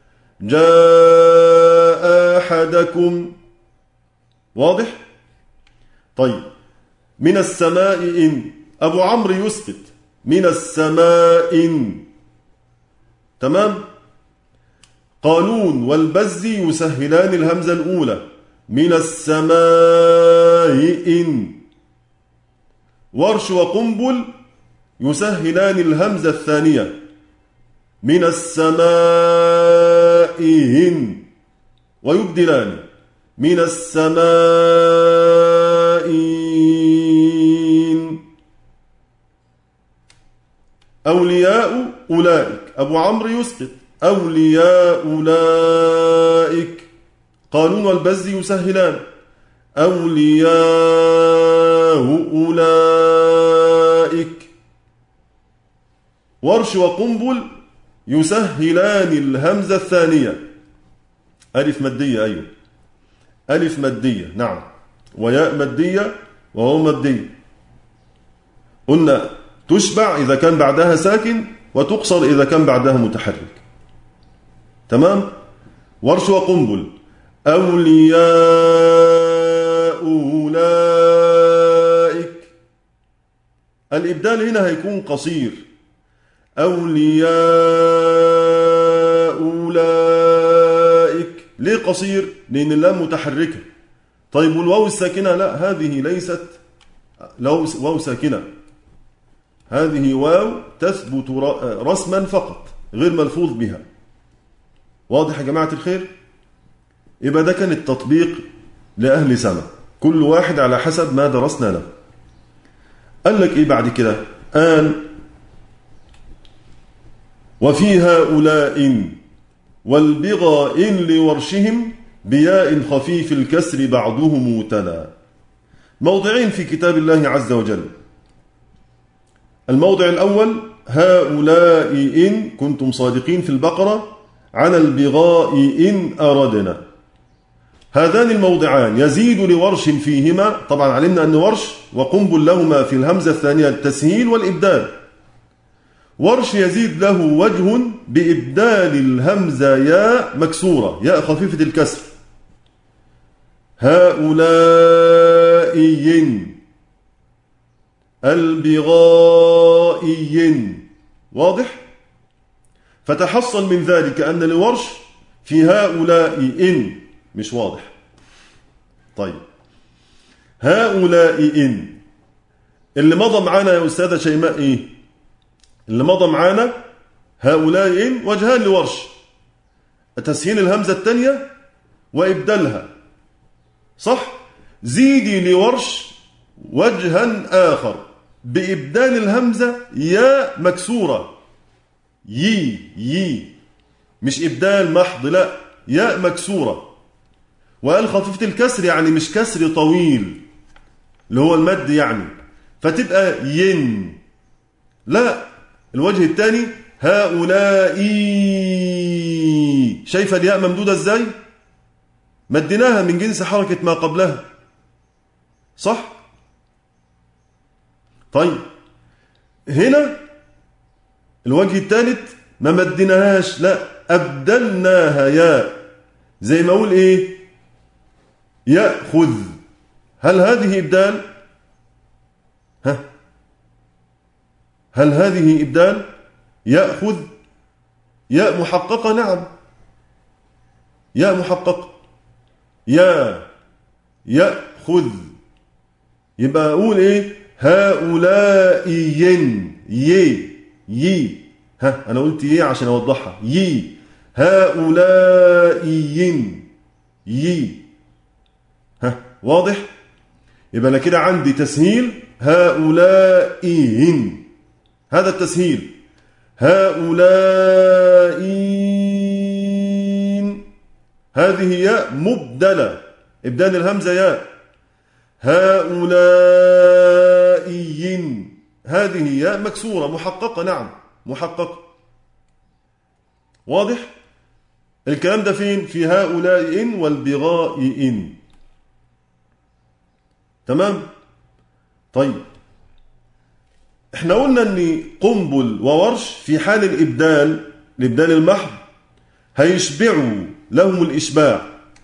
C: جاء أحدكم، واضح؟ طيب من السماء إن، أبو عمرو يسقط من السماء إن. تمام؟ قالون والبز يسهلان الهمزة الأولى من السماء إن. ورش وقنبل يسهلان الهمزة الثانية من السماء إن، ويبدلان من السماء إن. أولياء أولئك، أبو عمرو يسقط أولياء أولئك. قالون والبز يسهلان أولياء أولئك. ورش وقنبل يسهلان الهمزة الثانية. ألف مادية، أيوه ألف مادية، نعم، وياء مادية وهو مادية. قلنا تشبع إذا كان بعدها ساكن، وتقصر إذا كان بعدها متحرك. تمام؟ ورش وقنبل أولياء أولئك. الإبدال هنا هيكون قصير. أولياء أولئك. ليه قصير؟ لأن اللام متحركة. طيب والواو الساكنة؟ لا، هذه ليست واو ساكنة، هذه واو تثبت رسما فقط غير ملفوظ بها. واضح يا جماعة الخير؟ يبقى ده كان التطبيق لأهل سما، كل واحد على حسب ما درسنا له. قال لك إيه بعد كده؟ قال وفي هؤلاء والبغاء لورشهم بياء خفيف الكسر بعضهم تلا. موضعين في كتاب الله عز وجل. الموضع الأول هؤلاء إن كنتم صادقين في البقرة على البغاء إن أردنا. هذان الموضعان يزيد لورش فيهما، طبعا علمنا أن ورش وقنبل لهما في الهمزة الثانية التسهيل والإبدال. ورش يزيد له وجه بإبدال الهمزة ياء مكسورة، ياء خفيفة الكسر. هؤلاء البغاء، واضح؟ فتحصل من ذلك أن لورش في هؤلاء إن مش واضح. طيب هؤلاء إن اللي مضى معانا يا أستاذة شيماء إيه؟ اللي مضى معانا هؤلاء إن وجهان لورش، تسهيل الهمزة الثانية وإبدالها، صح؟ زيدي لورش وجها آخر بإبدال الهمزة ياء مكسورة، يي مش إبدال محض، لا، ياء مكسورة. وقال خفيفة الكسر يعني مش كسر طويل اللي هو المد يعني، فتبقى ين. لا، الوجه الثاني هؤلاء. شايفة الياء ممدودة ازاي؟ مديناها من جنس حركة ما قبلها، صح؟ طيب هنا الوجه الثالث ما مديناهاش، لا، أبدلناها ياء، زي ما أقول إيه؟ يأخذ. هل هذه إبدال؟ هل هذه إبدال؟ يأخذ ياء محققة، نعم، ياء محققة، يأخذ. يبقى أقول إيه؟ هؤلاء يي. أنا قلت يي عشان أوضحها، يي، هؤلاء يي. واضح؟ يبقى أنا كده عندي تسهيل هؤلاء، هذا التسهيل، هؤلاء، هذه ياء مبدلة، إبدال الهمزة ياء. هؤلاء، هذه ياء مكسورة محققة، نعم، محققة. واضح؟ الكلام ده فين؟ في هؤلاء إن والبغاء إن. تمام؟ طيب احنا قلنا ان قنبل وورش في حال الإبدال المحض هيشبعوا لهم الإشباع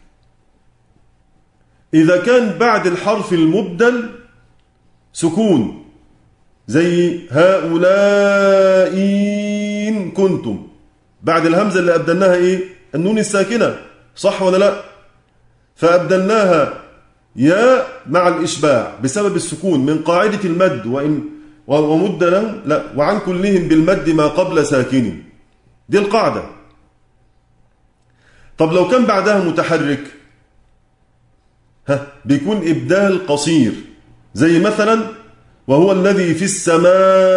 C: إذا كان بعد الحرف المبدل سكون، زي هؤلاء إن كنتم، بعد الهمزة اللي أبدلناها إيه؟ النون الساكنة، صح ولا لا؟ فأبدلناها يا مع الإشباع بسبب السكون من قاعدة المد، ومد لهم، لا، وعن كلهم بالمد ما قبل ساكن، دي القاعدة. طب لو كان بعدها متحرك بيكون إبدال قصير، زي مثلا وهو الذي في السماء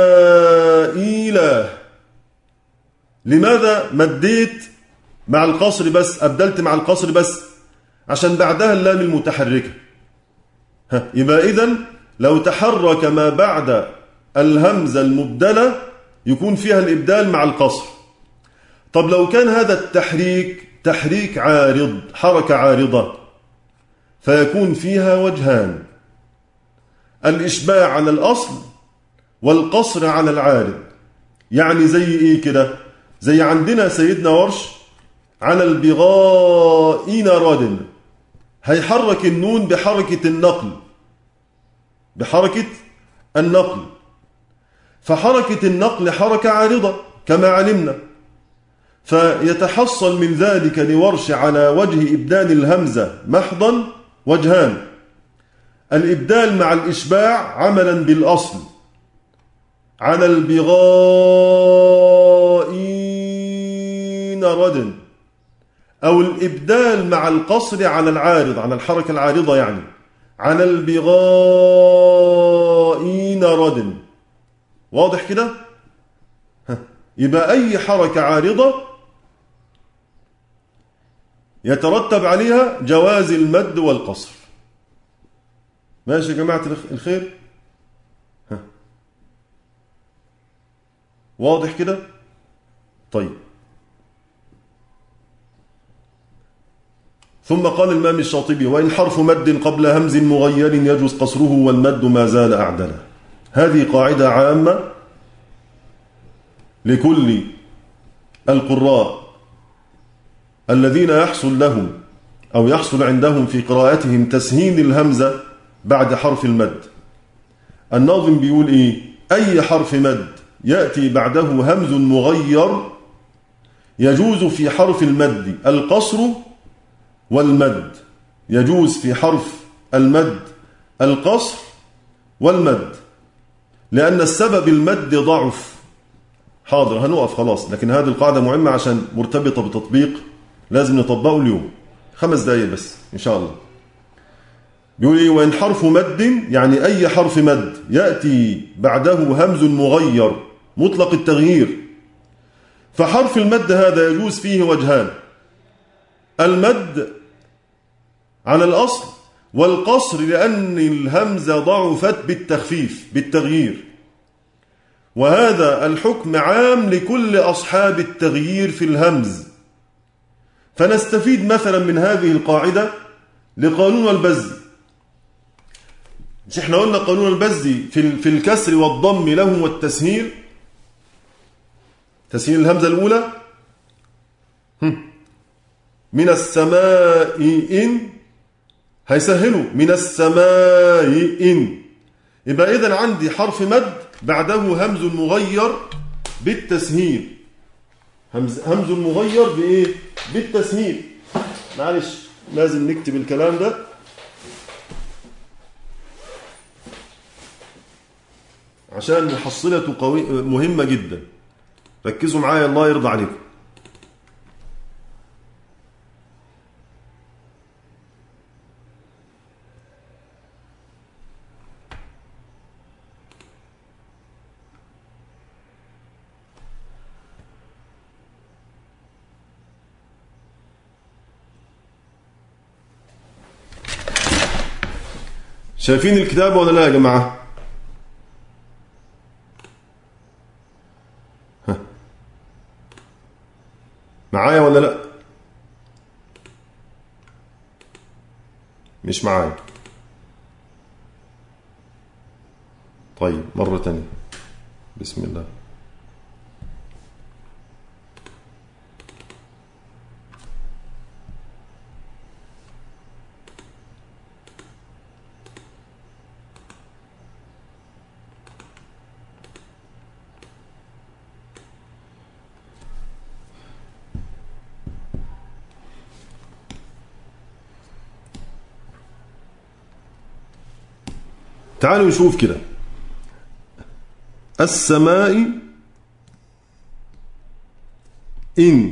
C: إله. لماذا مديت مع القصر بس، أبدلت مع القصر بس؟ عشان بعدها اللام المتحركة. يبقى إذن لو تحرك ما بعد الهمزة المبدلة يكون فيها الإبدال مع القصر. طب لو كان هذا التحريك تحريك عارض، حركة عارضة، فيكون فيها وجهان: الإشباع على الأصل والقصر على العارض. يعني زي إيه كده؟ زي عندنا سيدنا ورش على البغائين رادن، هيحرك النون بحركة النقل، فحركة النقل حركة عارضة كما علمنا، فيتحصل من ذلك لورش على وجه إبدال الهمزة محضا وجهان: الإبدال مع الإشباع عملا بالأصل على البغائين ردا، أو الإبدال مع القصر على العارض، على الحركة العارضة، يعني على البغائين ردا. واضح كده؟ يبقى أي حركة عارضة يترتب عليها جواز المد والقصر. ماشي يا جماعة الخير؟ واضح كده؟ طيب. ثم قال الإمام الشاطبي: وإن حرف مد قبل همز مغير يجوز قصره والمد ما زال أعدله. هذه قاعدة عامة لكل القراء الذين يحصل لهم أو يحصل عندهم في قراءتهم تسهيل الهمزة بعد حرف المد. الناظم بيقول إيه؟ أي حرف مد يأتي بعده همز مغير يجوز في حرف المد القصر والمد، يجوز في حرف المد القصر والمد، لأن السبب المد ضعف، حاضر هنقف خلاص، لكن هذه القاعدة مهمة عشان مرتبطة بتطبيق لازم نطبقه اليوم. 5 دقايق بس إن شاء الله. بيقول إيه؟ وإن حرف مد، يعني أي حرف مد يأتي بعده همز مغير مطلق التغيير، فحرف المد هذا يجوز فيه وجهان: المد على الأصل، والقصر لأن الهمزة ضعفت بالتخفيف بالتغيير. وهذا الحكم عام لكل أصحاب التغيير في الهمز. فنستفيد مثلا من هذه القاعدة لقانون البزي. مش احنا قلنا قانون البزي في الكسر والضم له والتسهيل، تسهيل الهمزة الأولى من السماء إن، هيسهلوا من السماء إن. يبقى إذن عندي حرف مد بعده همز مغير بالتسهيل. همز مغير بإيه؟ بالتسهيل. معلش لازم نكتب الكلام ده عشان محصلته مهمة جدا. ركزوا معايا الله يرضى عليكم. شايفين الكتاب ولا لا يا جماعة؟ معايا ولا لا؟ مش معايا. طيب مرة تانية. بسم الله. تعالوا نشوف كده. السماء إن،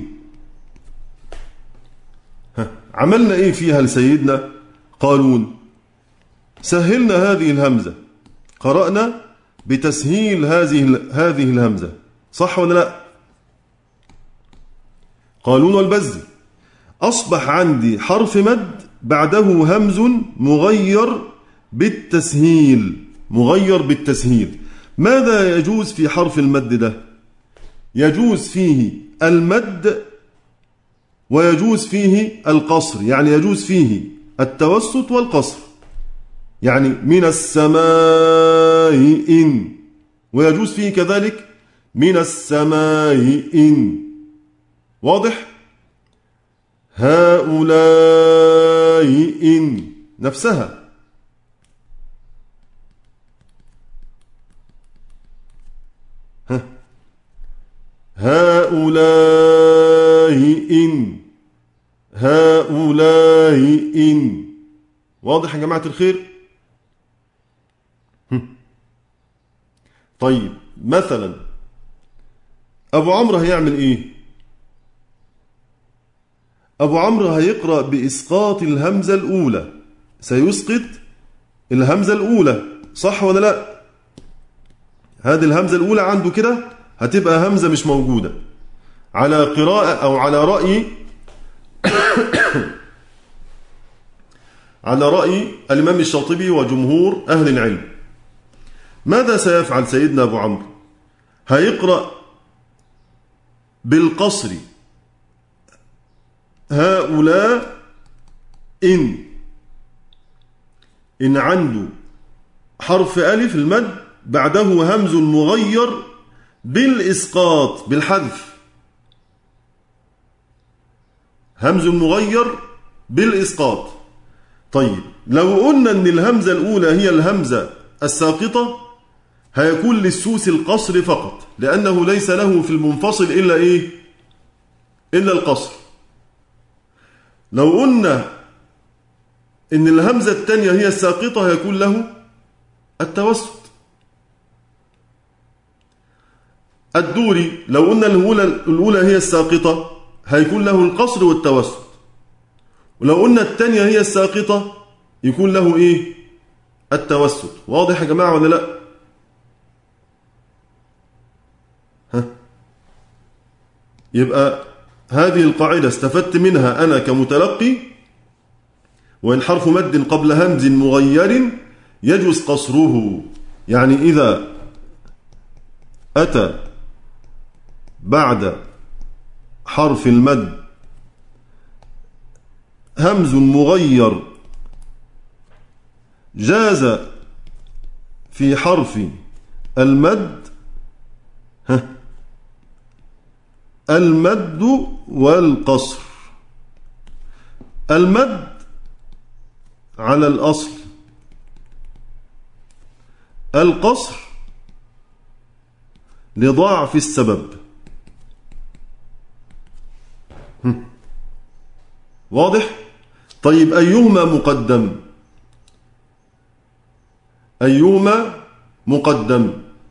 C: عملنا إيه فيها لسيدنا قالون؟ سهلنا هذه الهمزة، قرأنا بتسهيل هذه الهمزة، صح ولا لا؟ قالون والبزي. أصبح عندي حرف مد بعده همز مغير بالتسهيل، مغير بالتسهيل. ماذا يجوز في حرف المد ده؟ يجوز فيه المد ويجوز فيه القصر، يعني يجوز فيه التوسط والقصر، يعني من السماء إن، ويجوز فيه كذلك من السماء إن. واضح؟ هؤلاء إن نفسها. هؤلاء إن، هؤلاء إن. واضح يا جماعة الخير؟ طيب مثلا أبو عمرو هيعمل إيه؟ أبو عمرو هيقرأ بإسقاط الهمزة الأولى، سيسقط الهمزة الأولى، صح ولا لا؟ هذه الهمزة الأولى عنده كده هتبقى همزة مش موجودة، على قراءة أو على رأي على رأي الإمام الشاطبي وجمهور أهل العلم. ماذا سيفعل سيدنا أبو عمرو؟ هيقرأ بالقصر هؤلاء إن عنده حرف ألف المد بعده همز مغير بالإسقاط بالحذف، همز مغير بالإسقاط. طيب لو قلنا أن الهمزة الأولى هي الهمزة الساقطة هيكون للسوس القصر فقط، لأنه ليس له في المنفصل إلا إيه؟ إلا القصر. لو قلنا أن الهمزة الثانية هي الساقطة هيكون له التوسط. الدوري لو قلنا الأولى هي الساقطة هيكون له القصر والتوسط، ولو قلنا الثانية هي الساقطة يكون له إيه؟ التوسط. واضح يا جماعة ولا لا؟ يبقى هذه القاعدة استفدت منها أنا كمتلقي، وإن حرف مد قبل همز مغير يجوز قصره، يعني إذا أتى بعد حرف المد همز مغير جاز في حرف المد المد والقصر. المد على الأصل، القصر لضعف السبب. واضح؟ طيب أيهما مقدم؟ أيهما مقدم؟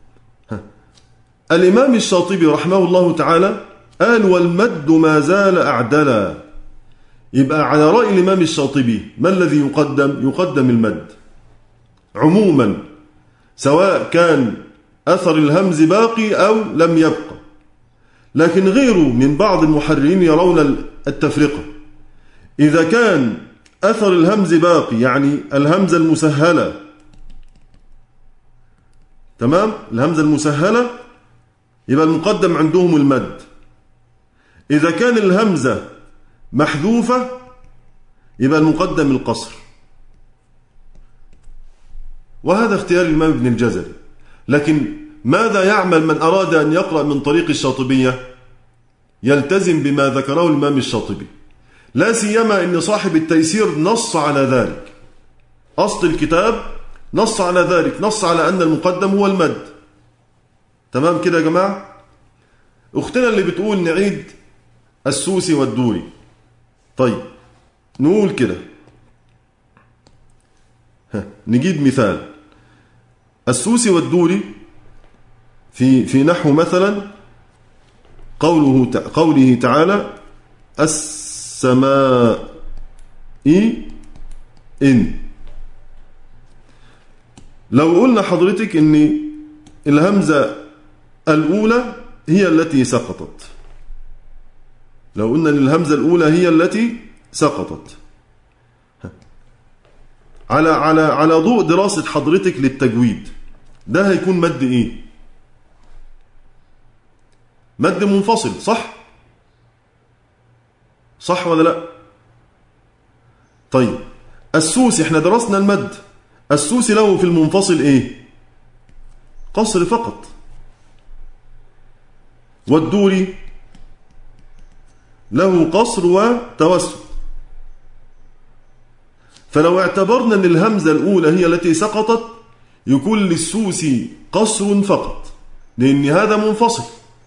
C: الإمام الشاطبي رحمه الله تعالى قال والمد ما زال أعدلا. يبقى على رأي الإمام الشاطبي ما الذي يقدم؟ يقدم المد عموما، سواء كان أثر الهمز باقي أو لم يبقى. لكن غيره من بعض المحررين يرون التفرقة. إذا كان أثر الهمز باقي يعني الهمزة المسهلة، تمام، الهمزة المسهلة، يبقى المقدم عندهم المد. إذا كان الهمزة محذوفة يبقى المقدم القصر. وهذا اختيار الإمام ابن الجزري. لكن ماذا يعمل من أراد أن يقرأ من طريق الشاطبية؟ يلتزم بما ذكره الإمام الشاطبي، لا سيما أن صاحب التيسير نص على ذلك. أصل الكتاب نص على ذلك، نص على أن المقدم هو المد. تمام كده يا جماعة؟ أختنا اللي بتقول نعيد السوسي والدوري، طيب نقول كده، نجيب مثال. السوسي والدوري في نحو مثلا قوله تعالى السماء إن. لو قلنا حضرتك ان الهمزة الأولى هي التي سقطت، لو قلنا ان الهمزة الأولى هي التي سقطت، على ضوء دراسة حضرتك للتجويد، ده هيكون مد ايه؟ مد منفصل، صح ولا لا؟ طيب السوسي احنا درسنا المد، السوسي له في المنفصل ايه؟ قصر فقط. والدوري له قصر وتوسط. فلو اعتبرنا ان الهمزة الأولى هي التي سقطت يكون للسوسي قصر فقط، لأن هذا منفصل.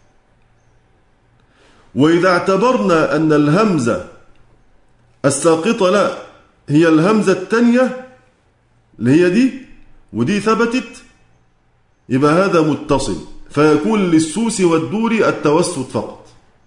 C: وإذا اعتبرنا أن الهمزة الساقطة لا هي الهمزة الثانية اللي هي دي ودي ثبتت، يبقى هذا متصل، فيكون للسوسي والدوري التوسط فقط.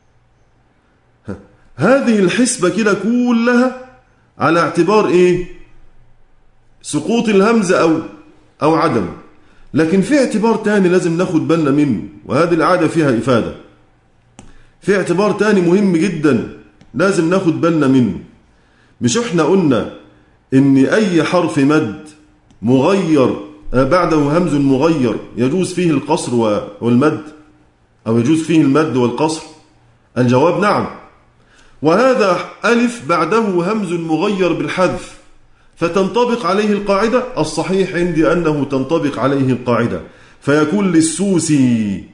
C: هذه الحسبة كده كلها على اعتبار ايه؟ سقوط الهمزة أو عدم. لكن في اعتبار تاني لازم ناخد بالنا منه، وهذه العادة فيها إفادة. في اعتبار تاني مهم جدا لازم ناخد بالنا منه. مش احنا قلنا ان اي حرف مد مغير بعده همز مغير يجوز فيه القصر والمد، او يجوز فيه المد والقصر؟ الجواب نعم. وهذا ألف بعده همز مغير بالحذف، فتنطبق عليه القاعدة. الصحيح عندي أنه تنطبق عليه القاعدة، فيكون للسوسي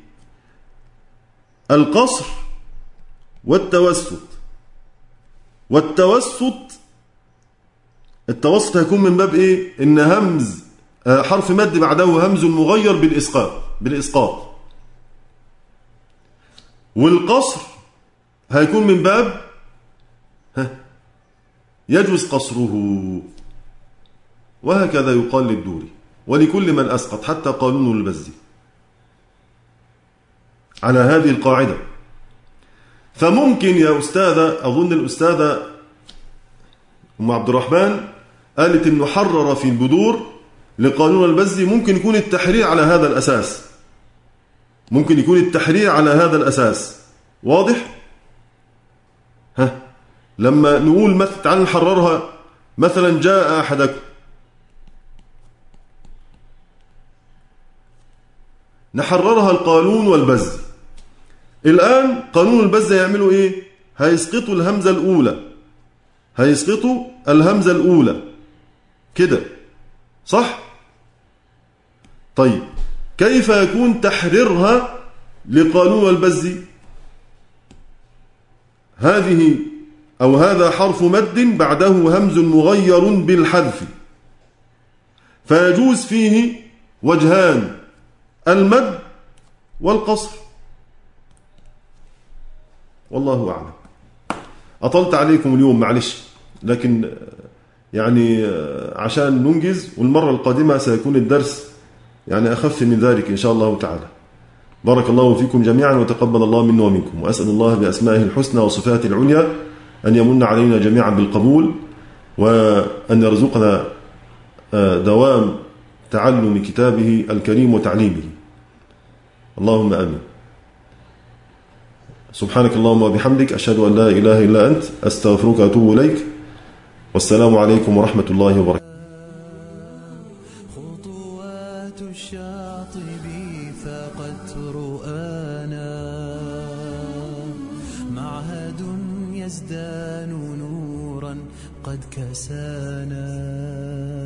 C: القصر والتوسط. التوسط هيكون من باب ايه؟ ان همز حرف مد بعده همز مغير بالإسقاط. والقصر هيكون من باب يجوز قصره. وهكذا يقال للدوري ولكل من أسقط، حتى قالون البزي. على هذه القاعدة. فممكن يا أستاذة، أظن الأستاذة أم عبد الرحمن قالت إنه حرر في البذور لقانون البزي، ممكن يكون التحرير على هذا الأساس، ممكن يكون التحرير على هذا الأساس. واضح؟ لما نقول مثلا تعال نحررها، مثلا جاء أحدكم نحررها القانون والبزي. الآن قانون البزي يعملوا إيه؟ هيسقطوا الهمزة الأولى، هيسقطوا الهمزة الأولى كده، صح؟ طيب كيف يكون تحريرها لقانون البزي؟ هذه أو هذا حرف مد بعده همز مغير بالحذف، فيجوز فيه وجهان: المد والقصر. والله أعلم. أطلت عليكم اليوم معلش، لكن يعني عشان ننجز، والمرة القادمة سيكون الدرس يعني أخف من ذلك إن شاء الله تعالى. بارك الله فيكم جميعا وتقبل الله منا ومنكم، وأسأل الله بأسمائه الحسنى وصفاته العليا أن يمن علينا جميعا بالقبول، وأن يرزقنا دوام تعلم كتابه الكريم وتعليمه، اللهم آمين. سبحانك اللهم وبحمدك، أشهد أن لا إله إلا أنت، أستغفرك وأتوب إليك، والسلام عليكم ورحمة الله وبركاته.
A: خطوات الشاطبي فقد رؤانا، معهد يزدان نورا قد كسانا.